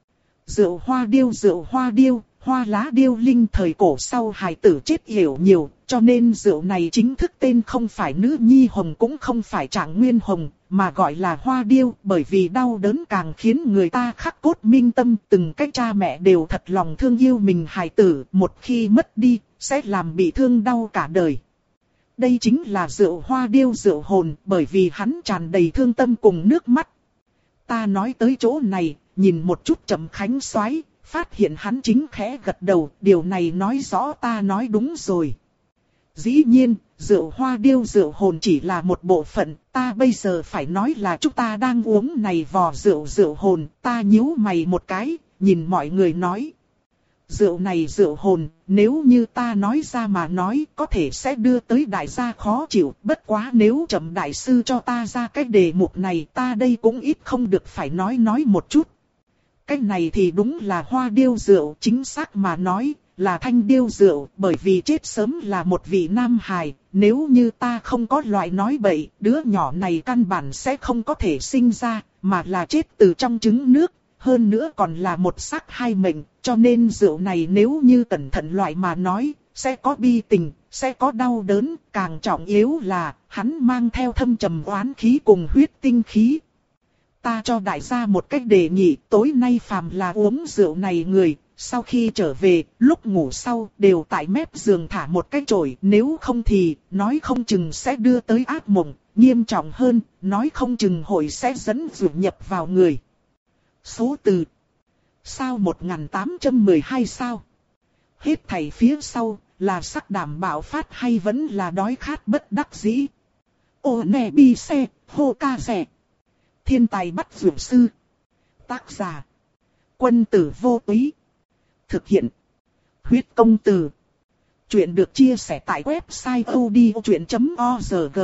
Rượu hoa điêu rượu hoa điêu, hoa lá điêu linh thời cổ sau hài tử chết yểu nhiều, cho nên rượu này chính thức tên không phải nữ nhi hồng cũng không phải Trạng Nguyên Hồng, mà gọi là hoa điêu, bởi vì đau đớn càng khiến người ta khắc cốt minh tâm. Từng cái cha mẹ đều thật lòng thương yêu mình hài tử, một khi mất đi, sẽ làm bị thương đau cả đời. Đây chính là rượu hoa điêu rượu hồn, bởi vì hắn tràn đầy thương tâm cùng nước mắt. Ta nói tới chỗ này, nhìn một chút Trầm Khánh Soái, phát hiện hắn chính khẽ gật đầu, điều này nói rõ ta nói đúng rồi. Dĩ nhiên, rượu hoa điêu rượu hồn chỉ là một bộ phận, ta bây giờ phải nói là chúng ta đang uống này vò rượu rượu hồn, ta nhíu mày một cái, nhìn mọi người nói. Rượu này rượu hồn, nếu như ta nói ra mà nói có thể sẽ đưa tới đại gia khó chịu, bất quá nếu Trầm đại sư cho ta ra cái đề mục này ta đây cũng ít không được phải nói nói một chút. Cái này thì đúng là hoa điêu rượu, chính xác mà nói là thanh điêu rượu, bởi vì chết sớm là một vị nam hài, nếu như ta không có loại nói bậy, đứa nhỏ này căn bản sẽ không có thể sinh ra, mà là chết từ trong trứng nước, hơn nữa còn là một xác hai mệnh, cho nên rượu này nếu như cẩn thận loại mà nói, sẽ có bi tình, sẽ có đau đớn, càng trọng yếu là, hắn mang theo thâm trầm oán khí cùng huyết tinh khí. Ta cho đại gia một cách đề nghị, tối nay phàm là uống rượu này người, sau khi trở về, lúc ngủ sau, đều tại mép giường thả một cái chổi, nếu không thì, nói không chừng sẽ đưa tới ác mộng, nghiêm trọng hơn, nói không chừng hội sẽ dẫn rượu nhập vào người. Số từ sao một nghìn tám trăm mười hai sao? Hết thảy phía sau, là sắc đảm bạo phát hay vẫn là đói khát bất đắc dĩ? Ô nè bi xe, hô ca rẻ. Thiên tài bắt rượu sư. Tác giả Quân tử vô túy. Thực hiện Huyết công từ. Chuyện được chia sẻ tại website odchuyện chấm org.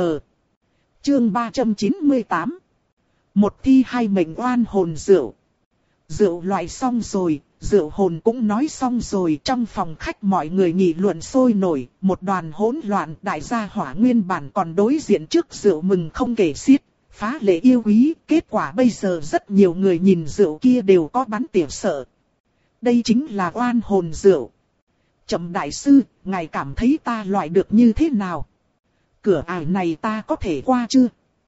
Chương ba trăm chín mươi tám. Một thi hai mệnh oan hồn rượu. Rượu loại xong rồi, rượu hồn cũng nói xong rồi. Trong phòng khách mọi người nghị luận sôi nổi, một đoàn hỗn loạn. Đại gia hỏa nguyên bản còn đối diện trước rượu mừng không kể xiết, phá lệ yêu quý. Kết quả bây giờ rất nhiều người nhìn rượu kia đều có bắn tỉa sợ. Đây chính là oan hồn rượu. Trầm đại sư, ngài cảm thấy ta loại được như thế nào? Cửa ải này ta có thể qua chưa?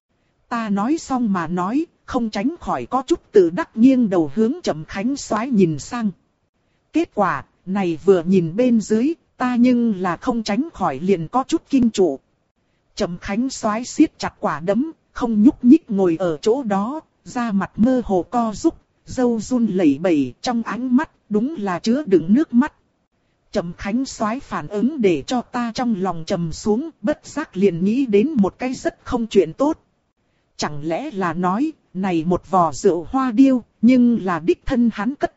Ta nói xong mà nói, không tránh khỏi có chút tự đắc nghiêng đầu hướng Trầm Khánh Soái nhìn sang. Kết quả, này vừa nhìn bên dưới, ta nhưng là không tránh khỏi liền có chút kinh trụ. Trầm Khánh Soái siết chặt quả đấm, không nhúc nhích ngồi ở chỗ đó, da mặt mơ hồ co rúm, râu run lẩy bẩy, trong ánh mắt đúng là chứa đựng nước mắt. Trầm Khánh Soái phản ứng để cho ta trong lòng trầm xuống, bất giác liền nghĩ đến một cái rất không chuyện tốt. Chẳng lẽ là nói, này một vò rượu hoa điêu, nhưng là đích thân hắn cất.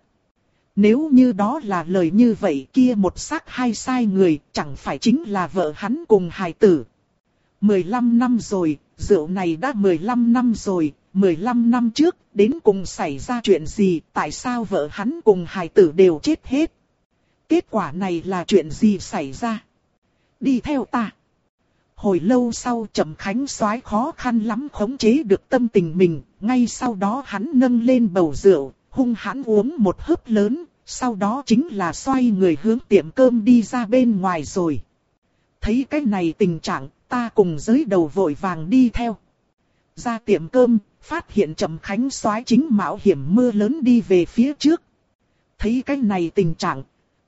Nếu như đó là lời như vậy, kia một xác hai sai người, chẳng phải chính là vợ hắn cùng hài tử. mười lăm năm rồi, rượu này đã mười lăm năm rồi, mười lăm năm trước, đến cùng xảy ra chuyện gì, tại sao vợ hắn cùng hài tử đều chết hết? Kết quả này là chuyện gì xảy ra? Đi theo ta. Hồi lâu sau Trầm Khánh Soái khó khăn lắm khống chế được tâm tình mình, ngay sau đó hắn nâng lên bầu rượu, hung hãn uống một hớp lớn, sau đó chính là xoay người hướng tiệm cơm đi ra bên ngoài rồi. Thấy cái này tình trạng, ta cùng giới đầu vội vàng đi theo. Ra tiệm cơm, phát hiện Trầm Khánh Soái chính mạo hiểm mưa lớn đi về phía trước. Thấy cái này tình trạng,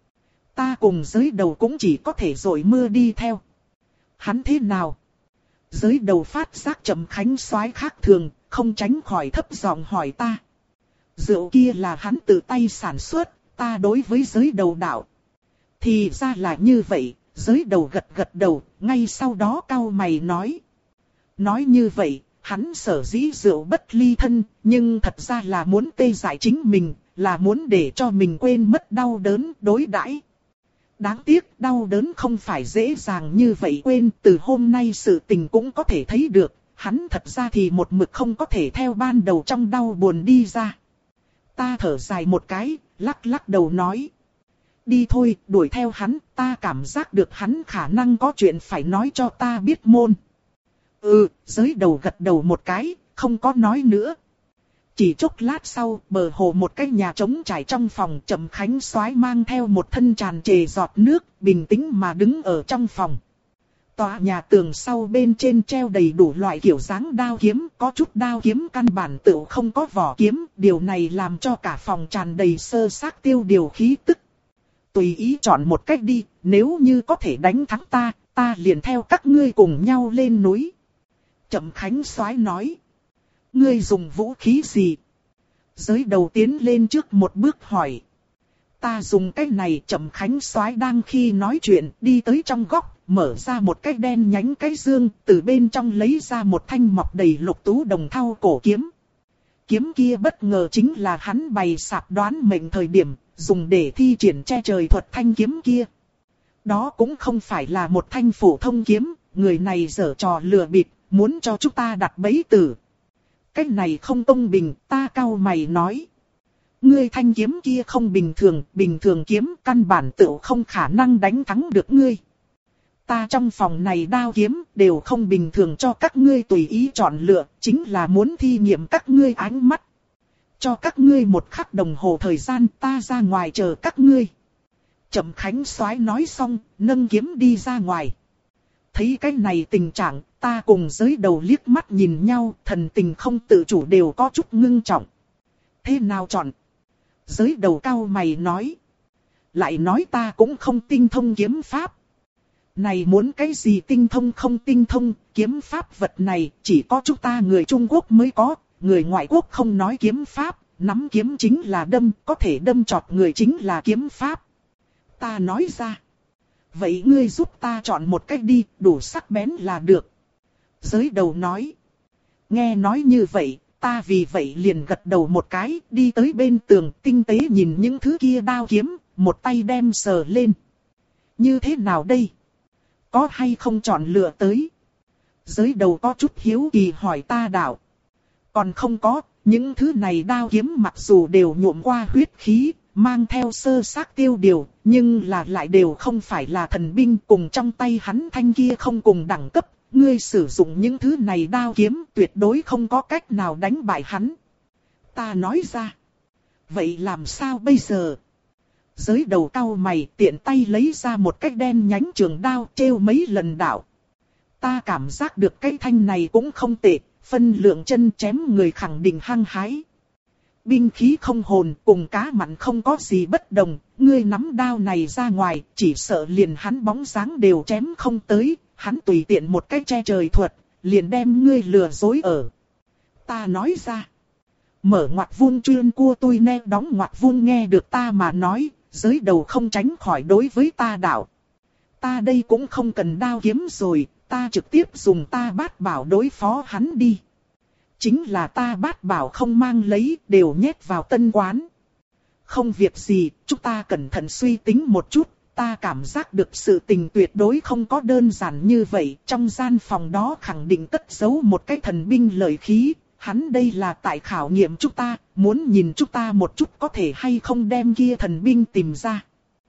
ta cùng giới đầu cũng chỉ có thể dội mưa đi theo. Hắn thế nào? Giới đầu phát giác Trầm Khánh Soái khác thường, không tránh khỏi thấp giọng hỏi ta. Rượu kia là hắn tự tay sản xuất, ta đối với giới đầu đạo. Thì ra là như vậy, giới đầu gật gật đầu, ngay sau đó cau mày nói. Nói như vậy, hắn sở dĩ rượu bất ly thân, nhưng thật ra là muốn tê dại chính mình, là muốn để cho mình quên mất đau đớn đối đãi. Đáng tiếc đau đớn không phải dễ dàng như vậy quên, từ hôm nay sự tình cũng có thể thấy được, hắn thật ra thì một mực không có thể theo ban đầu trong đau buồn đi ra. Ta thở dài một cái, lắc lắc đầu nói. Đi thôi, đuổi theo hắn, ta cảm giác được hắn khả năng có chuyện phải nói cho ta biết môn. Ừ, giới đầu gật đầu một cái, không có nói nữa. Chỉ chốc lát sau, bờ hồ một cái nhà trống trải trong phòng, Trầm Khánh Soái mang theo một thân tràn trề giọt nước, bình tĩnh mà đứng ở trong phòng. Tòa nhà tường sau bên trên treo đầy đủ loại kiểu dáng đao kiếm, có chút đao kiếm căn bản tựu không có vỏ kiếm, điều này làm cho cả phòng tràn đầy sơ xác tiêu điều khí tức. Tùy ý chọn một cách đi, nếu như có thể đánh thắng ta, ta liền theo các ngươi cùng nhau lên núi. Trầm Khánh Soái nói. Ngươi dùng vũ khí gì? Giới đầu tiến lên trước một bước hỏi. Ta dùng cái này. Trầm Khánh Soái đang khi nói chuyện đi tới trong góc, mở ra một cái đen nhánh cái dương, từ bên trong lấy ra một thanh mọc đầy lục tú đồng thau cổ kiếm. Kiếm kia bất ngờ chính là hắn bày sạp đoán mệnh thời điểm, dùng để thi triển che trời thuật thanh kiếm kia. Đó cũng không phải là một thanh phổ thông kiếm, người này giở trò lừa bịp, muốn cho chúng ta đặt bẫy tử. Cái này không công bình, ta cau mày nói. Ngươi thanh kiếm kia không bình thường, bình thường kiếm căn bản tự không khả năng đánh thắng được ngươi. Ta trong phòng này đao kiếm đều không bình thường cho các ngươi tùy ý chọn lựa, chính là muốn thi nghiệm các ngươi ánh mắt. Cho các ngươi một khắc đồng hồ thời gian, ta ra ngoài chờ các ngươi. Trầm Khánh Soái nói xong, nâng kiếm đi ra ngoài. Thấy cái này tình trạng, ta cùng giới đầu liếc mắt nhìn nhau, thần tình không tự chủ đều có chút ngưng trọng. Thế nào chọn? Giới đầu cau mày nói. Lại nói ta cũng không tinh thông kiếm pháp. Này muốn cái gì tinh thông không tinh thông, kiếm pháp vật này chỉ có chúng ta người Trung Quốc mới có, người ngoại quốc không nói kiếm pháp, nắm kiếm chính là đâm, có thể đâm chọt người chính là kiếm pháp. Ta nói ra. Vậy ngươi giúp ta chọn một cách đi, đủ sắc bén là được. Giới đầu nói. Nghe nói như vậy, ta vì vậy liền gật đầu một cái, đi tới bên tường tinh tế nhìn những thứ kia đao kiếm, một tay đem sờ lên. Như thế nào đây? Có hay không chọn lựa tới? Giới đầu có chút hiếu kỳ hỏi ta đạo. Còn không có, những thứ này đao kiếm mặc dù đều nhuộm qua huyết khí, mang theo sơ xác tiêu điều, nhưng là lại đều không phải là thần binh, cùng trong tay hắn thanh kia không cùng đẳng cấp. Ngươi sử dụng những thứ này đao kiếm tuyệt đối không có cách nào đánh bại hắn. Ta nói ra. Vậy làm sao bây giờ? Giới đầu cau mày tiện tay lấy ra một cái đen nhánh trường đao treo mấy lần đạo. Ta cảm giác được cái thanh này cũng không tệ, phân lượng chân chém người khẳng định hăng hái. Binh khí không hồn cùng cá mặn không có gì bất đồng, ngươi nắm đao này ra ngoài, chỉ sợ liền hắn bóng dáng đều chém không tới, hắn tùy tiện một cái che trời thuật, liền đem ngươi lừa dối ở. Ta nói ra. Mở ngoặc vuông chuyên cua tôi nè đóng ngoặc vuông nghe được ta mà nói, giới đầu không tránh khỏi đối với ta đạo. Ta đây cũng không cần đao kiếm rồi, ta trực tiếp dùng ta bát bảo đối phó hắn đi. Chính là ta bát bảo không mang lấy, đều nhét vào tân quán. Không việc gì, chúng ta cẩn thận suy tính một chút, ta cảm giác được sự tình tuyệt đối không có đơn giản như vậy. Trong gian phòng đó khẳng định cất giấu một cái thần binh lợi khí, hắn đây là tại khảo nghiệm chúng ta, muốn nhìn chúng ta một chút có thể hay không đem kia thần binh tìm ra.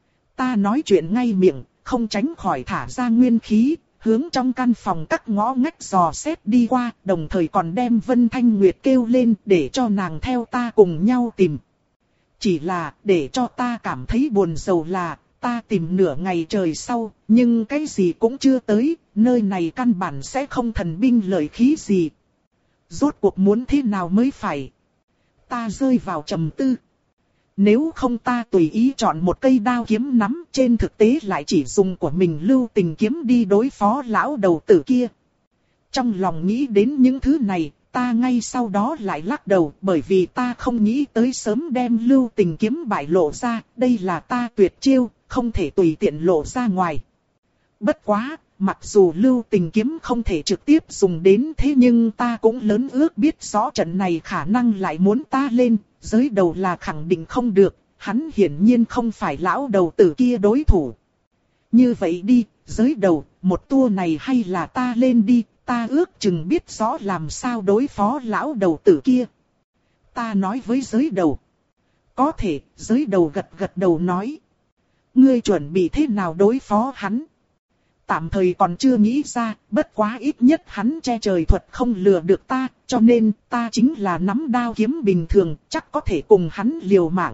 Ta nói chuyện ngay miệng, không tránh khỏi thả ra nguyên khí, hướng trong căn phòng các ngõ ngách dò xét đi qua, đồng thời còn đem Vân Thanh Nguyệt kêu lên để cho nàng theo ta cùng nhau tìm. Chỉ là để cho ta cảm thấy buồn rầu là, ta tìm nửa ngày trời sau, nhưng cái gì cũng chưa tới, nơi này căn bản sẽ không thần binh lợi khí gì. Rốt cuộc muốn thế nào mới phải? Ta rơi vào trầm tư. Nếu không ta tùy ý chọn một cây đao kiếm nắm, trên thực tế lại chỉ dùng của mình lưu tình kiếm đi đối phó lão đầu tử kia. Trong lòng nghĩ đến những thứ này, ta ngay sau đó lại lắc đầu, bởi vì ta không nghĩ tới sớm đem lưu tình kiếm bại lộ ra, đây là ta tuyệt chiêu, không thể tùy tiện lộ ra ngoài. Bất quá, mặc dù lưu tình kiếm không thể trực tiếp dùng đến thế nhưng ta cũng lớn ước biết rõ trận này khả năng lại muốn ta lên, giới đầu là khẳng định không được, hắn hiển nhiên không phải lão đầu tử kia đối thủ. Như vậy đi, giới đầu, một tour này hay là ta lên đi, ta ước chừng biết rõ làm sao đối phó lão đầu tử kia. Ta nói với giới đầu. Có thể, giới đầu gật gật đầu nói. Ngươi chuẩn bị thế nào đối phó hắn? Tạm thời còn chưa nghĩ ra, bất quá ít nhất hắn che trời thuật không lừa được ta, cho nên ta chính là nắm đao kiếm bình thường, chắc có thể cùng hắn liều mạng.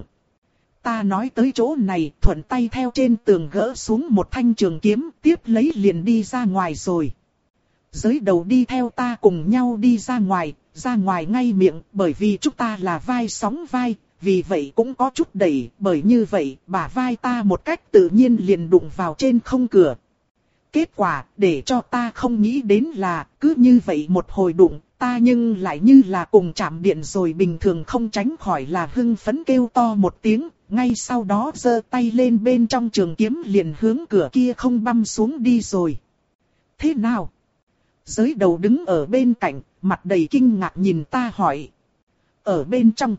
Ta nói tới chỗ này, thuận tay theo trên tường gỡ xuống một thanh trường kiếm, tiếp lấy liền đi ra ngoài rồi. Giới đầu đi theo ta cùng nhau đi ra ngoài, ra ngoài ngay miệng, bởi vì chúng ta là vai sóng vai, vì vậy cũng có chút đẩy, bởi như vậy, bả vai ta một cách tự nhiên liền đụng vào trên không cửa. Kết quả, để cho ta không nghĩ đến là, cứ như vậy một hồi đụng, ta nhưng lại như là cùng chạm điện rồi bình thường không tránh khỏi là hưng phấn kêu to một tiếng, ngay sau đó giơ tay lên bên trong trường kiếm liền hướng cửa kia không băm xuống đi rồi. Thế nào? Giới đầu đứng ở bên cạnh, mặt đầy kinh ngạc nhìn ta hỏi. Ở bên trong.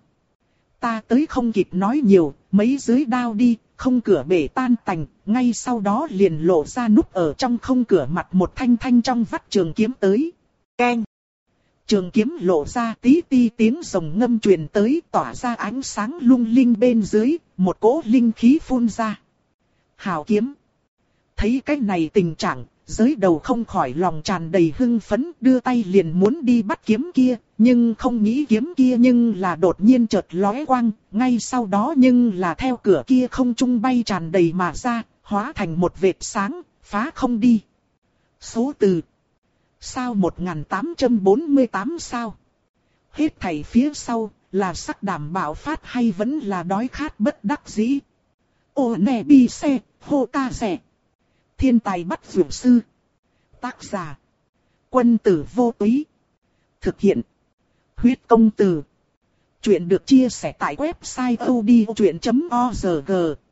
Ta tới không kịp nói nhiều, mấy dưới đao đi, không cửa bể tan tành, ngay sau đó liền lộ ra núp ở trong không cửa mặt một thanh thanh trong vắt trường kiếm tới. Keng! Trường kiếm lộ ra tí ti tiếng rồng ngâm truyền tới, tỏa ra ánh sáng lung linh bên dưới, một cỗ linh khí phun ra. Hào kiếm! Thấy cái này tình trạng, giới đầu không khỏi lòng tràn đầy hưng phấn, đưa tay liền muốn đi bắt kiếm kia, nhưng không nghĩ kiếm kia nhưng là đột nhiên chợt lóe quang, ngay sau đó nhưng là theo cửa kia không trung bay tràn đầy mà ra, hóa thành một vệt sáng, phá không đi. Số từ sao một nghìn tám trăm bốn mươi tám sao? Hết thảy phía sau, là sắc đảm bảo phát hay vẫn là đói khát bất đắc dĩ? Ô nè bi xe, hô ca rẻ. Thiên tài bắt dược sư. Tác giả. Quân tử vô túy. Thực hiện. Huyết công từ. Chuyện được chia sẻ tại website odchuyện chấm org.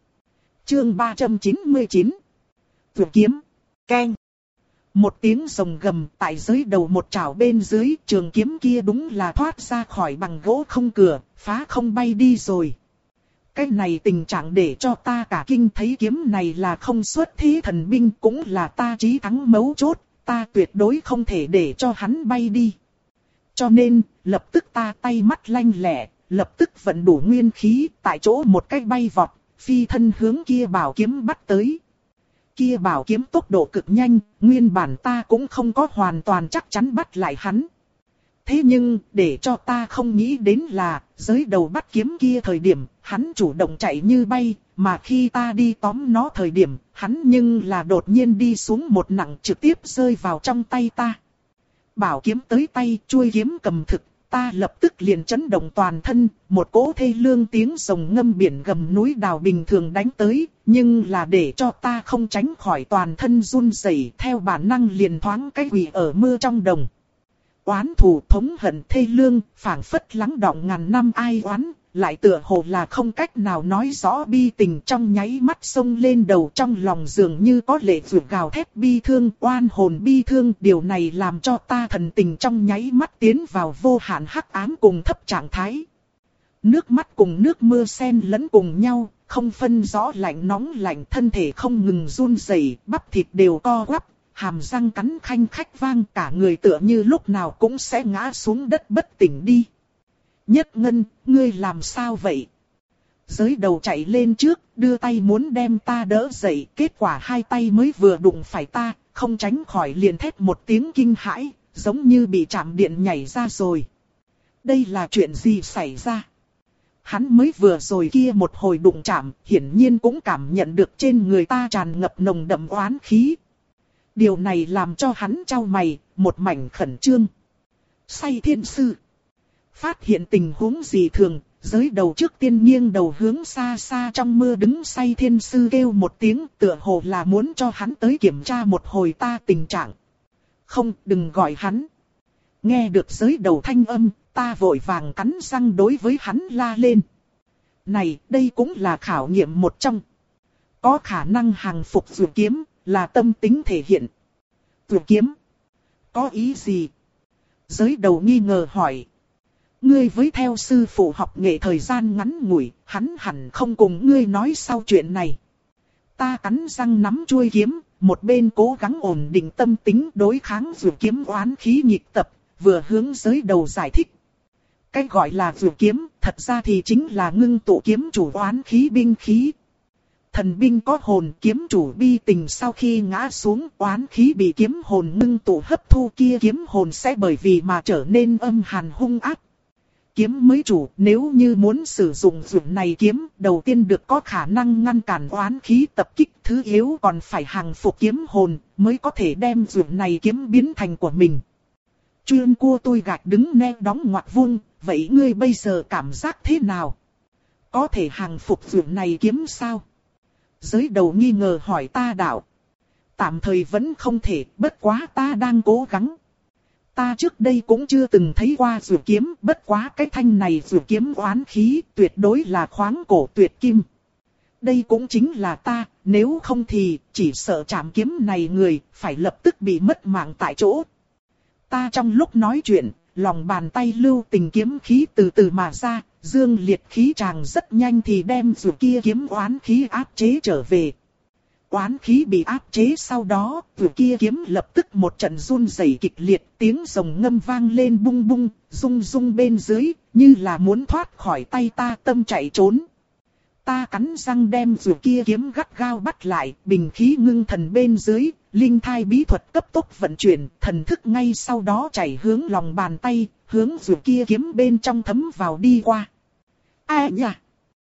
Chương ba trăm chín mươi chín. Vượt kiếm. Keng. Một tiếng rồng gầm tại dưới đầu một chảo bên dưới, trường kiếm kia đúng là thoát ra khỏi bằng gỗ không cửa, phá không bay đi rồi. Cái này tình trạng để cho ta cả kinh, thấy kiếm này là không xuất thế thần binh, cũng là ta chí thắng mấu chốt, ta tuyệt đối không thể để cho hắn bay đi. Cho nên, lập tức ta tay mắt lanh lẹ, lập tức vận đủ nguyên khí, tại chỗ một cái bay vọt, phi thân hướng kia bảo kiếm bắt tới. Kia bảo kiếm tốc độ cực nhanh, nguyên bản ta cũng không có hoàn toàn chắc chắn bắt lại hắn. Thế nhưng, để cho ta không nghĩ đến là, giới đầu bắt kiếm kia thời điểm, hắn chủ động chạy như bay, mà khi ta đi tóm nó thời điểm, hắn nhưng là đột nhiên đi xuống một nặng trực tiếp rơi vào trong tay ta. Bảo kiếm tới tay, chuôi kiếm cầm thực, ta lập tức liền chấn động toàn thân, một cỗ thê lương tiếng rồng ngâm biển gầm núi đào bình thường đánh tới, nhưng là để cho ta không tránh khỏi toàn thân run rẩy, theo bản năng liền thoáng cái quỳ ở mưa trong đồng. Oán thù thống hận thê lương, phảng phất lắng đọng ngàn năm ai oán, lại tựa hồ là không cách nào nói rõ bi tình, trong nháy mắt xông lên đầu, trong lòng dường như có lệ vượt gào thét bi thương, oan hồn bi thương. Điều này làm cho ta thần tình trong nháy mắt tiến vào vô hạn hắc ám cùng thấp trạng thái. Nước mắt cùng nước mưa xen lẫn cùng nhau, không phân rõ lạnh nóng lạnh, thân thể không ngừng run rẩy, bắp thịt đều co quắp. Hàm răng cắn khanh khách vang, cả người tựa như lúc nào cũng sẽ ngã xuống đất bất tỉnh đi. Nhất Ngân, ngươi làm sao vậy? Giới đầu chạy lên trước, đưa tay muốn đem ta đỡ dậy, kết quả hai tay mới vừa đụng phải ta, không tránh khỏi liền thét một tiếng kinh hãi, giống như bị chạm điện nhảy ra rồi. Đây là chuyện gì xảy ra? Hắn mới vừa rồi kia một hồi đụng chạm, hiển nhiên cũng cảm nhận được trên người ta tràn ngập nồng đậm oán khí. Điều này làm cho hắn chau mày, một mảnh khẩn trương. Say thiên sư. Phát hiện tình huống gì thường, giới đầu trước tiên nghiêng đầu hướng xa xa trong mưa đứng say thiên sư kêu một tiếng, tựa hồ là muốn cho hắn tới kiểm tra một hồi ta tình trạng. Không, đừng gọi hắn. Nghe được giới đầu thanh âm, ta vội vàng cắn răng đối với hắn la lên. Này, đây cũng là khảo nghiệm một trong. Có khả năng hàng phục dù kiếm, là tâm tính thể hiện. Dù kiếm? Có ý gì? Giới đầu nghi ngờ hỏi. Ngươi với theo sư phụ học nghệ thời gian ngắn ngủi, hắn hẳn không cùng ngươi nói sau chuyện này. Ta cắn răng nắm chuôi kiếm, một bên cố gắng ổn định tâm tính đối kháng dù kiếm oán khí nhịp tập, vừa hướng giới đầu giải thích. Cái gọi là dù kiếm, thật ra thì chính là ngưng tụ kiếm chủ oán khí binh khí. Thần binh có hồn, kiếm chủ bi tình, sau khi ngã xuống oán khí bị kiếm hồn ngưng tụ hấp thu, kia kiếm hồn sẽ bởi vì mà trở nên âm hàn hung ác. Kiếm mới chủ, nếu như muốn sử dụng dụng này kiếm, đầu tiên được có khả năng ngăn cản oán khí tập kích, thứ yếu còn phải hàng phục kiếm hồn, mới có thể đem dụng này kiếm biến thành của mình. Chuyên cua tôi gạch đứng ne đóng ngoặc vuông, vậy ngươi bây giờ cảm giác thế nào? Có thể hàng phục dụng này kiếm sao? Giới đầu nghi ngờ hỏi ta đạo. Tạm thời vẫn không thể, bất quá ta đang cố gắng. Ta trước đây cũng chưa từng thấy qua rùa kiếm, bất quá cái thanh này rùa kiếm oán khí tuyệt đối là khoáng cổ tuyệt kim. Đây cũng chính là ta, nếu không thì chỉ sợ chạm kiếm này người phải lập tức bị mất mạng tại chỗ. Ta trong lúc nói chuyện, lòng bàn tay lưu tình kiếm khí từ từ mà ra, dương liệt khí tràng rất nhanh thì đem rùa kia kiếm oán khí áp chế trở về. Oán khí bị áp chế sau đó, rùa kia kiếm lập tức một trận run rẩy kịch liệt, tiếng rồng ngâm vang lên bung bung, rung rung bên dưới, như là muốn thoát khỏi tay ta tâm chạy trốn. Ta cắn răng đem rùa kia kiếm gắt gao bắt lại, bình khí ngưng thần bên dưới, linh thai bí thuật cấp tốc vận chuyển, thần thức ngay sau đó chảy hướng lòng bàn tay, hướng rùa kia kiếm bên trong thấm vào đi qua. A nha!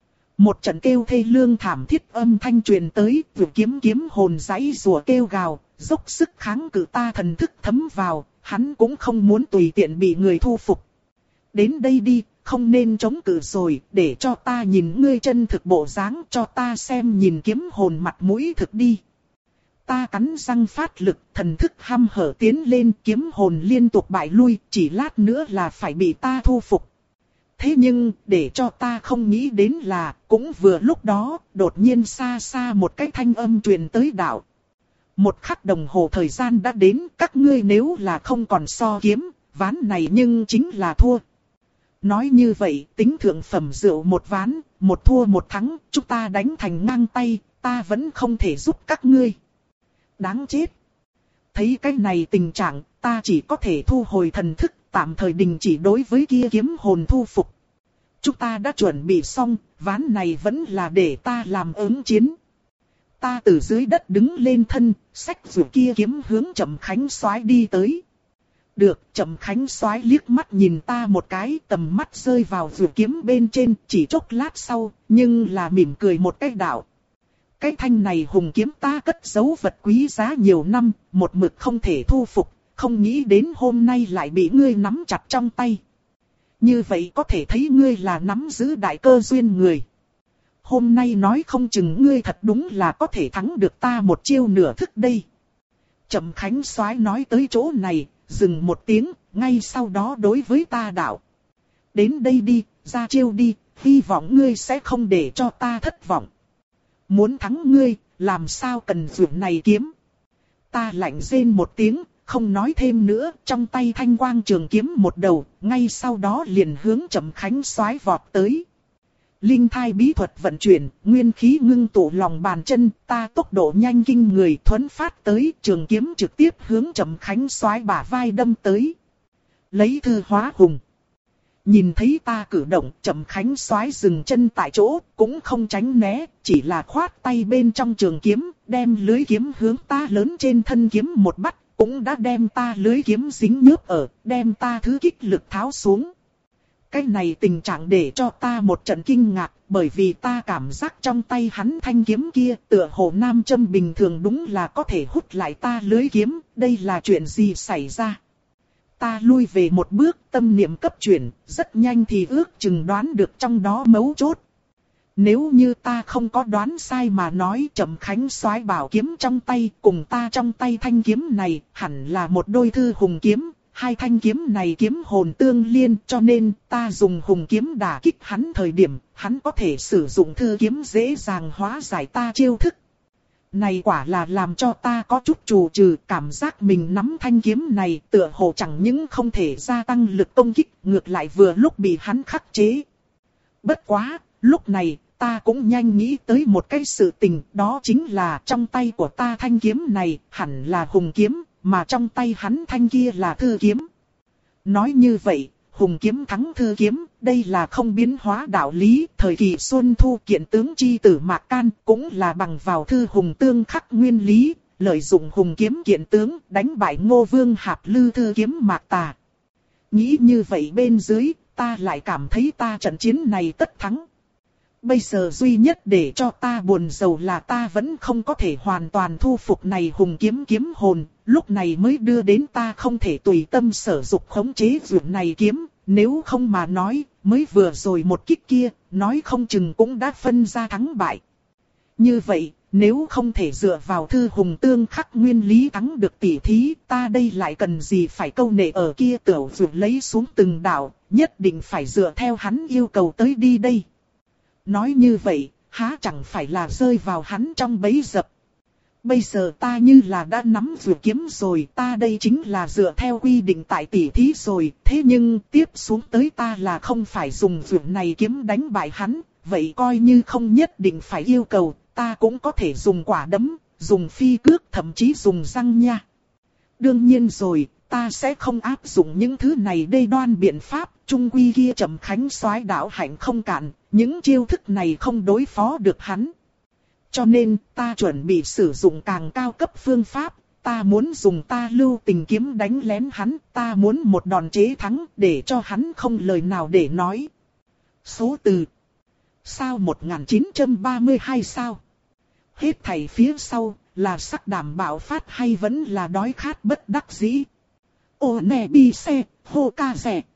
Một trận kêu thê lương thảm thiết âm thanh truyền tới, rùa kiếm kiếm hồn giãy rùa kêu gào, dốc sức kháng cự ta thần thức thấm vào, hắn cũng không muốn tùy tiện bị người thu phục. Đến đây đi, không nên chống cự rồi, để cho ta nhìn ngươi chân thực bộ dáng, cho ta xem nhìn kiếm hồn mặt mũi thực đi. Ta cắn răng phát lực, thần thức hăm hở tiến lên, kiếm hồn liên tục bại lui, chỉ lát nữa là phải bị ta thu phục. Thế nhưng, để cho ta không nghĩ đến là, cũng vừa lúc đó, đột nhiên xa xa một cái thanh âm truyền tới đạo. Một khắc đồng hồ thời gian đã đến, các ngươi nếu là không còn so kiếm, ván này nhưng chính là thua. Nói như vậy, tính thượng phẩm rượu một ván, một thua một thắng, chúng ta đánh thành ngang tay, ta vẫn không thể giúp các ngươi. Đáng chết. Thấy cái này tình trạng, ta chỉ có thể thu hồi thần thức, tạm thời đình chỉ đối với kia kiếm hồn thu phục. Chúng ta đã chuẩn bị xong, ván này vẫn là để ta làm ứng chiến. Ta từ dưới đất đứng lên thân, xách rùa kia kiếm hướng Trầm Khánh Soái đi tới. Được, Trầm Khánh Soái liếc mắt nhìn ta một cái, tầm mắt rơi vào rùa kiếm bên trên, chỉ chốc lát sau, nhưng là mỉm cười một cái đạo. Cái thanh này hùng kiếm ta cất giấu vật quý giá nhiều năm, một mực không thể thu phục, không nghĩ đến hôm nay lại bị ngươi nắm chặt trong tay. Như vậy có thể thấy ngươi là nắm giữ đại cơ duyên người. Hôm nay nói không chừng ngươi thật đúng là có thể thắng được ta một chiêu nửa thức đây. Trầm Khánh Soái nói tới chỗ này, dừng một tiếng, ngay sau đó đối với ta đạo. Đến đây đi, ra chiêu đi, hy vọng ngươi sẽ không để cho ta thất vọng. Muốn thắng ngươi, làm sao cần dụng này kiếm. Ta lạnh rên một tiếng, không nói thêm nữa, trong tay thanh quang trường kiếm một đầu, ngay sau đó liền hướng Trầm Khánh Soái vọt tới. Linh thai bí thuật vận chuyển, nguyên khí ngưng tụ lòng bàn chân, ta tốc độ nhanh kinh người thuấn phát tới, trường kiếm trực tiếp hướng Trầm Khánh Soái bả vai đâm tới. Lấy thư hóa hùng. Nhìn thấy ta cử động, Trầm Khánh Soái dừng chân tại chỗ, cũng không tránh né, chỉ là khoát tay bên trong trường kiếm, đem lưới kiếm hướng ta lớn trên thân kiếm một bắt, cũng đã đem ta lưới kiếm dính nhớp ở, đem ta thứ kích lực tháo xuống. Cái này tình trạng để cho ta một trận kinh ngạc, bởi vì ta cảm giác trong tay hắn thanh kiếm kia tựa hồ nam châm bình thường đúng là có thể hút lại ta lưới kiếm, đây là chuyện gì xảy ra. Ta lui về một bước, tâm niệm cấp chuyển, rất nhanh thì ước chừng đoán được trong đó mấu chốt. Nếu như ta không có đoán sai mà nói, Trầm Khánh Soái bảo kiếm trong tay cùng ta trong tay thanh kiếm này hẳn là một đôi thư hùng kiếm. Hai thanh kiếm này kiếm hồn tương liên, cho nên ta dùng hùng kiếm đả kích hắn thời điểm, hắn có thể sử dụng thư kiếm dễ dàng hóa giải ta chiêu thức. Này quả là làm cho ta có chút trù trừ, cảm giác mình nắm thanh kiếm này tựa hồ chẳng những không thể gia tăng lực công kích, ngược lại vừa lúc bị hắn khắc chế. Bất quá, lúc này, ta cũng nhanh nghĩ tới một cái sự tình, đó chính là trong tay của ta thanh kiếm này hẳn là hùng kiếm, mà trong tay hắn thanh kia là thư kiếm. Nói như vậy, hùng kiếm thắng thư kiếm, đây là không biến hóa đạo lý, thời kỳ Xuân Thu kiện tướng chi tử Mạc Can cũng là bằng vào thư hùng tương khắc nguyên lý, lợi dụng hùng kiếm kiện tướng đánh bại Ngô Vương Hạp Lư thư kiếm Mạc Tà. Nghĩ như vậy bên dưới, ta lại cảm thấy ta trận chiến này tất thắng. Bây giờ duy nhất để cho ta buồn rầu là ta vẫn không có thể hoàn toàn thu phục này hùng kiếm kiếm hồn, lúc này mới đưa đến ta không thể tùy tâm sở dục khống chế dụng này kiếm, nếu không mà nói, mới vừa rồi một kích kia, nói không chừng cũng đã phân ra thắng bại. Như vậy, Nếu không thể dựa vào thư hùng tương khắc nguyên lý thắng được tỷ thí, ta đây lại cần gì phải câu nệ ở kia tiểu dụ lấy xuống từng đạo, nhất định phải dựa theo hắn yêu cầu tới đi đây. Nói như vậy, há chẳng phải là rơi vào hắn trong bẫy dập. Bây giờ ta như là đã nắm vũ kiếm rồi, ta đây chính là dựa theo quy định tại tỷ thí rồi, thế nhưng tiếp xuống tới ta là không phải dùng vũ này kiếm đánh bại hắn, vậy coi như không nhất định phải yêu cầu, ta cũng có thể dùng quả đấm, dùng phi cước, thậm chí dùng răng nha. Đương nhiên rồi, ta sẽ không áp dụng những thứ này đê đoan biện pháp, trung quy kia Trầm Khánh soái đạo hạnh không cạn, những chiêu thức này không đối phó được hắn. Cho nên, ta chuẩn bị sử dụng càng cao cấp phương pháp, ta muốn dùng ta lưu tình kiếm đánh lén hắn, ta muốn một đòn chế thắng để cho hắn không lời nào để nói. Số từ. Sao một nghìn chín trăm ba mươi hai sao? Hết thảy phía sau, là sắc đảm bạo phát hay vẫn là đói khát bất đắc dĩ? Ô nè bi xe, hô ca rẻ.